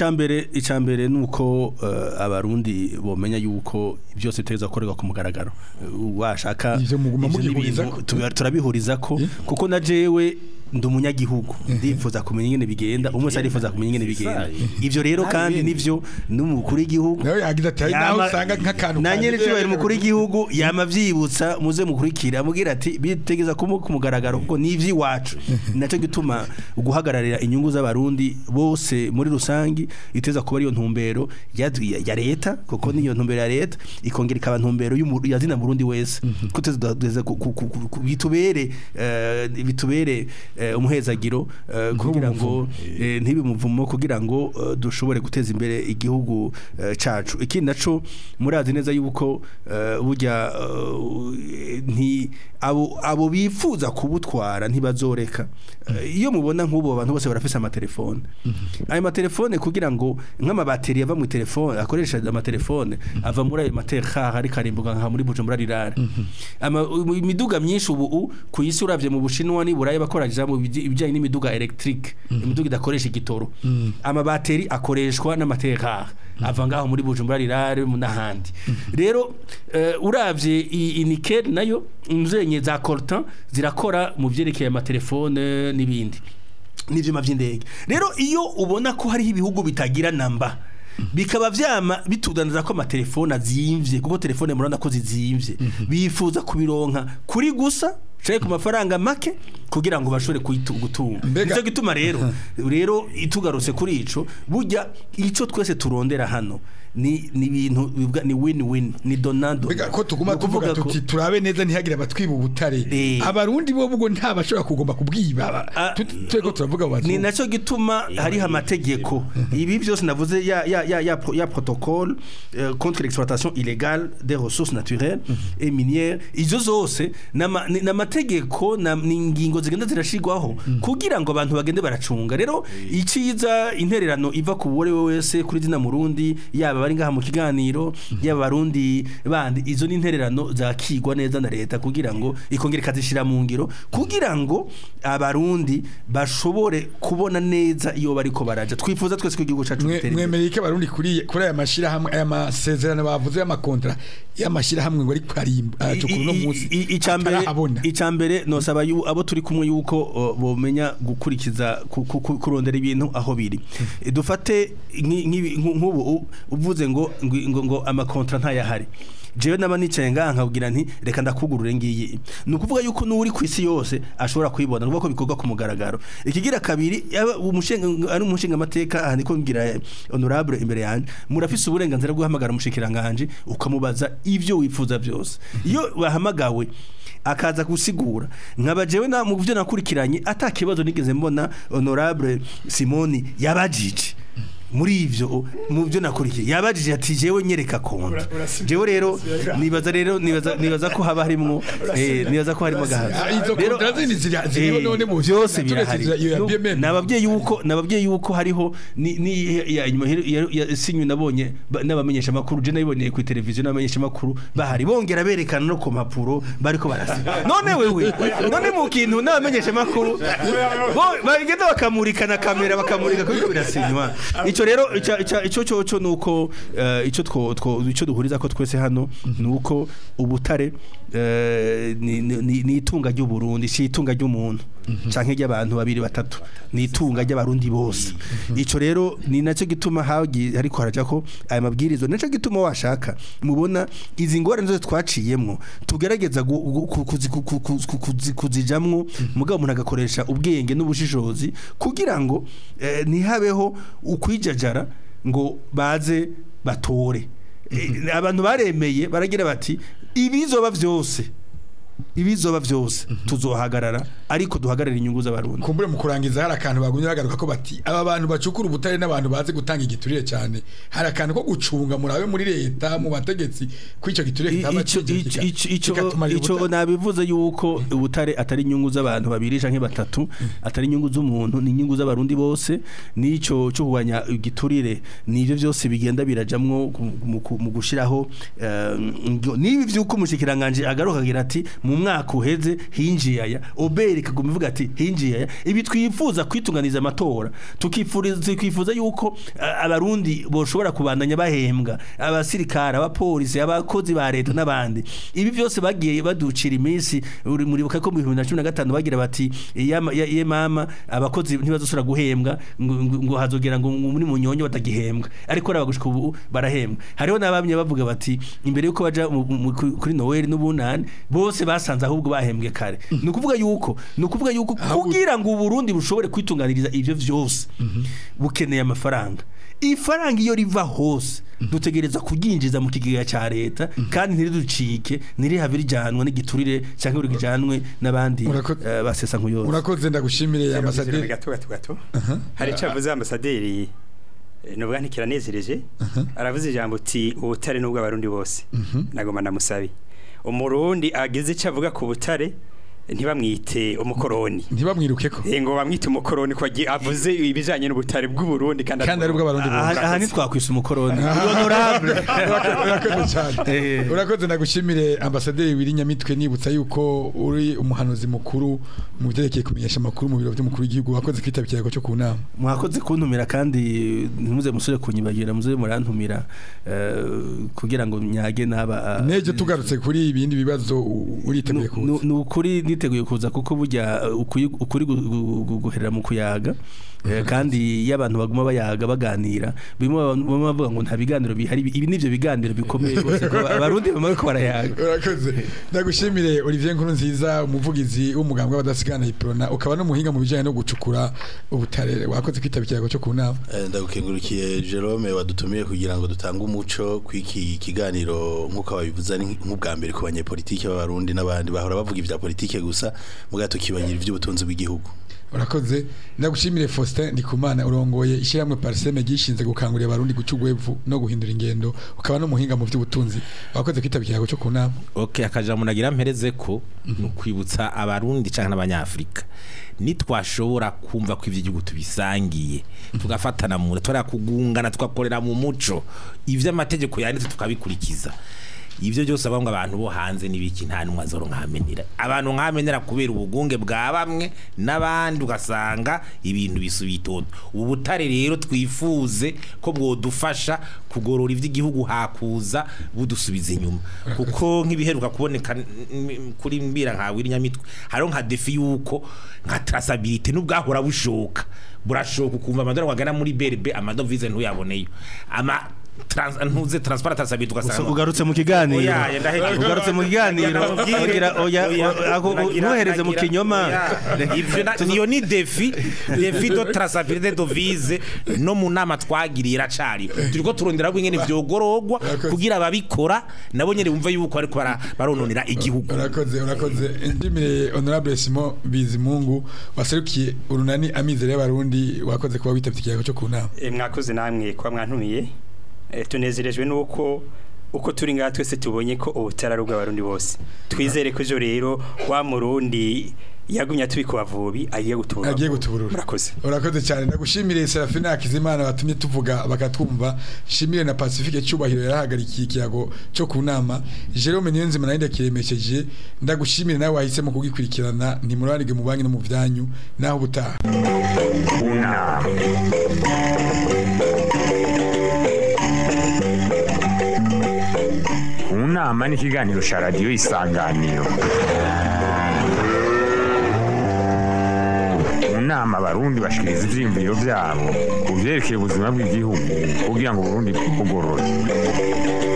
Speaker 3: icambere nuko abarundi bomenya yuko byose biteza gukorerwa ku mugaragaro washaka
Speaker 2: ivyo muguma mugihuriza
Speaker 3: turabihuriza ko kuko na jewe ndi umunyagihugu ndifuza kumenya ingene bigenda umwe arifuza kumenya ingene bigenda ivyo rero kandi nivyo n'umukuru w'igihugu
Speaker 2: nawe yagize ati naho usanga nk'akantu
Speaker 3: nanye n'icyo umukuru w'igihugu yamavyibutsa muze mukurikira amugira ati bitegeza ku mugaragaro kuko nivyi wacu naco gituma guhagararira inyungu z'abarundi bose muri rusangi iteza kuba ariyo ntumbero ya leta kuko niyo ntumbero ya leta ikongera ikaba ntumbero yazina Burundi wese kuteza bitubere umuhezagiro kugira ngo ntibimuvumo kugira ngo dushobore guteza imbere igihugu cacu ikindi naco murazi neza yuko burya abo bifuza kubutwara ntibazoreka iyo mubona nk'ubo abantu bose barafise amatelefone ayo matelefone kugira ngo nk'amabateri ava mu telefone akoresha amatelefone ava muri ayo mateka hari karimbuga nka muri Bujumbura rirare imiduga myinshi ubu ku isi uravye mu Bushinwa ni burayi bakoraje mu bijanye n'imiduga electric imiduga idakoresha igitoro amabateri akoreshwa n'amateka ava ngaho muri Bujumbura rirare mu nahandi rero uravye inikel nayo mzenye za coltan zirakora mu vyerekeye amatelefone n'ibindi n'ivyuma vy'indege rero iyo ubona ko hari ibihugu bitagira namba bikaba vyama bitudaniza ko amatelefone azimvye kuko telefone murana ko zizimvye bifuza kubironka kuri gusa cyaye ku mafaranga make kugira ngo bashore gutunga nico gituma rero itugarutse kuri ico burya ico twese turondera hano ni ibintu bivuga ni win-win ni donado
Speaker 2: ko tuguma tuvuga tuti turabe neza ntihagira abatwiba ubutare abarundi bo bugo ntabashobora kugomba kubwiba twego turavuga bazo
Speaker 3: ni naco gituma hari amategeko ibi byose navuze ya protocole contre l'exploitation illégale des ressources naturelles et minières izo zose n'amategeko n'ingingo zigenda zirashigwaho kugira ngo abantu bagende baracunga rero iciza intererano iva ku bore wese kuri zina Murundi yaba bari ngaha mu kiganiro y'abarundi bandi izo n'intererano zakigwa neza na leta kugira ngo ikongere kazishira mu ngiro kugira ngo abarundi bashobore kubona neza iyo bariko baraja twifuza twese ku gihugu cacu
Speaker 2: mwemereye ko abarundi kuri aya mashira hamwe aya masezerano bavuze y'amakontra y'amashira hamwe ngo ari kwarimba no munsi
Speaker 3: icambere nosaba abo turi kumwe yuko bomenya gukurikiza kurondera ibintu aho biri dufate nk'ubu uvuze ngo amakontra ntayahari jewe naba nicaye ngaha nkabwira nti reka ndakugurure ngiyi ni ukuvuga yuko n'uri ku isi yose ashobora kuyibona nuko bikorwa ku mugaragaro ikigira kabiri ari umushinga amateka aha niko ngira honorable imbere yanjye murafise uburenganzira bwo guhamagara umushikiranganje ukamubaza ivyo wifuza byose iyo bahamagawe akaza gusigura nkaba jewe mu byo nakurikiranye atakibazo nigeze mbona honorable Simoni yabajije muri ivyo mu byo nakurikiye yabajije ati jewe nyereka konti jewe rero nibaza ko haba harimo nibaza ko harimo gahaza rero
Speaker 2: none mu
Speaker 3: byose birahari nababyeyi yuko hariho inyuma sinywe nabonye n'abamenyesha makuru je nabiboneye ku televiziyo n'abamenyesha makuru bahari bongera berekana no ku mpapuro bariko barasiba none mu kintu n'abamenyesha makuru bagenda bakamurikana kamera bakamurika ko birasinywa ico rero ico nuko ico duhuriza ko twese hano nuko ubutare ni itunga ry'u Burundi si itunga ry'umuntu canke ry'abantu babiri batatu ni itunga ry'abarundi bose ico rero ni naco gituma hariko haraja ko aya mabwirizo naco gituma washaka mubona izi ngorane zose twaciyemwo tugerageza kuzijamwo mugabo umuntu agakoresha ubwenge n'ubushishozi kugira ngo ntihabeho ukwijajara ngo baze batore abantu baremeye baragira bati ibizoba byose tuzohagarara ariko duhagarara inyungu z'abarundi
Speaker 2: kumbure mu kurangiza hari akantu bagumye bagaruka ko bati aba bantu bacukura ubutare n'abantu baze gutanga igiturire cyane hari akantu ko gucunga murabe muri leta mu bategetsi kwico giturire kitaba
Speaker 3: ico nabivuze yuko ubutare atari inyungu z'abantu babiri canke batatu atari inyungu z'umuntu ni inyungu z'abarundi bose nico cyo kugwanya igiturire nivyo byose bigenda birajamwo mu gushiraho nibi vyuko umushikiranganje agaruka agira ati mu mwaka uheze hinjiye aya oberi kaguma ivuga ati hinjiye aya ibi twifuza kwitunganiza amatora tukifuza yuko abarundi boshobora kubandanya bahembwa abasirikare abapolisi abakozi ba leta n'abandi ibi byose bagiye baducira iminsi muri buka ko mu 2015 bagira bati ye mama abakozi ntibazosura guhembwa ngo hazogera ngo muri munyonyo batagihembwa ariko rabagushika ubu barahembwa hariho nabamye bavuga bati imbere yuko baja kuri Noel n'ubunani bose basanze ahubwo bahembwe kare nukuvuga yuko kugira ngo Burundi bushobore kwitunganiriza ivyo vyose bukeneye amafaranga ifaranga iyo riva hose dutegereza kuginjiza mu kigega ca leta kandi ntiriducike nirihavirijyanwa n'igiturire cyangwa urigijanwe n'abandi basesa nkuyose
Speaker 2: urakoze ndagushimire ambasaderi
Speaker 4: gato hari cyavuze ambasaderi nubwo ntikiranezereje aravuze ijambo uti ubutare nubwo abarundi bose nagoma namusabi umurundi ageze cyavuga ku butare ntibamwite umukoroni
Speaker 2: ntibamwiruke ko
Speaker 4: ngo bamwite umukoroni ko avuze ibijanye n'ubutare bw'u Burundi kandi
Speaker 2: ari bw'abarundi
Speaker 3: aha nitwakwisa umukoroni honorable
Speaker 2: urakoze nagushimire ambasaderi Wirinyamitwe nibutsa yuko uri umuhanuzi mukuru mu byerekeye kumenyesha amakuru mu biro by'umukuru w'igihugu wakoze kwitabira ko cyo ku nama
Speaker 3: mwakoze kuntumira kandi ntimuze musore kunyibagira muze murantumira kugira ngo nyage naba
Speaker 2: neje tugarutse kuri ibindi bibazo uriteguye kuza
Speaker 3: n'ukuri niteguye kuza kuko burya ukuri guherera mu kuyaga kandi y'abantu baguma bayaga baganira bimwe bavuga ngo nta biganiro bihari ibi nivyo biganiro bikomeye rwose ko abarundi bamaze ko barayaga
Speaker 2: urakoze ndagushimire Olivier Nkurunziza umuvugizi w'umugambwe w'abadasigana iprona ukaba no muhinga mu bijanye no gucukura ubutare wakoze kwitabira cyo ku nama
Speaker 5: ndagukengurukiye Jerome wadutumiye kugira ngo dutange umuco kwiki kiganiro nkuko babivuza nk'ubwa mbere ku banyepolitike b'abarundi n'abandi bahora bavuga ivya politike gusa mugato kibagira ivy'ubutunzi bw'igihugu
Speaker 2: urakoze ndagushimire Faustin Ndikumana urongoye ishiramwe Parseme gishinze gukangurira abarundi gucugwevu no guhindura ingendo ukaba no muhinga mu by'ubutunzi wakoze kwitabira cyo ku nama
Speaker 6: okay akajambo nagira mpereze ko nukwibutsa abarundi canke n'abanyafrika nitwashobora kumva ko ivy'igihugu tubisangiye tugafatana mu tora kugungana tugakorera mu muco ivy'amategeko yanditse tukabikurikiza ivyo byose abangwa abantu bo hanze nibiki nta numwe azoro nkamenera abantu nkamenera kubera ubugunge bwa bamwe nabandi ugasanga ibintu bisubitoto ubutare rero twifuze ko bwodufasha kugorora ivy'igihugu hakuza budusubiza inyuma kuko nk'ibiheruka kuboneka kuri mbira nka Wirinyamitwe haro nka defi yuko nka traceability n'ubwahora bushoka burashoka ukumva amadora wagana muri BRB amadovize ntuyaboneyo ntuze transparent traceability ugasanga
Speaker 3: ugarutse mu kiganiro
Speaker 6: oya ndaheka
Speaker 3: ugarutse mu kiganiro kugira ntuhereze mu kinyoma
Speaker 6: ivyo niyo ni defi do traceability dovize no mu nama twagiriye iracari turiko turondera bw'ingene vyogorogwa kugira ababikora nabo nyene bumva yuko ariko barononera igihugu.
Speaker 2: Urakoze ndimire honorable Simon Bizimungu waserukiye urunani amizero y'abarundi wakoze kuba witavye ikiyago cyo kunama.
Speaker 4: Mwakoze namwe kwa mwantumiye tunezerejwe nuko uko turi ngaha twese tubonye ko ubutara bw'abarundi bose twizere ko ejo rero wa murundi yagumya tubikubavubi agiye gutuburura. Urakoze
Speaker 2: cyane ndagushimire Serafina Akizimana batumye tuvuga bakatwumva. Shimire na Pacifique Cyubahiro yarahagarikiye ikiyago cyo kunama. Jerome Niyonzima narinda kiremesheje ndagushimire nawe wahisemo kugikurikirana ntimuranige mu banki no mu byanyu naho butaha.
Speaker 1: Unama ni ikiganiro cya radiyo Isanganiro. Unama abarundi bashikiriza ivyiyumviro vyabo ku vyerekeye ubuzima bw'igihugu kugira ngo Burundi bugorore.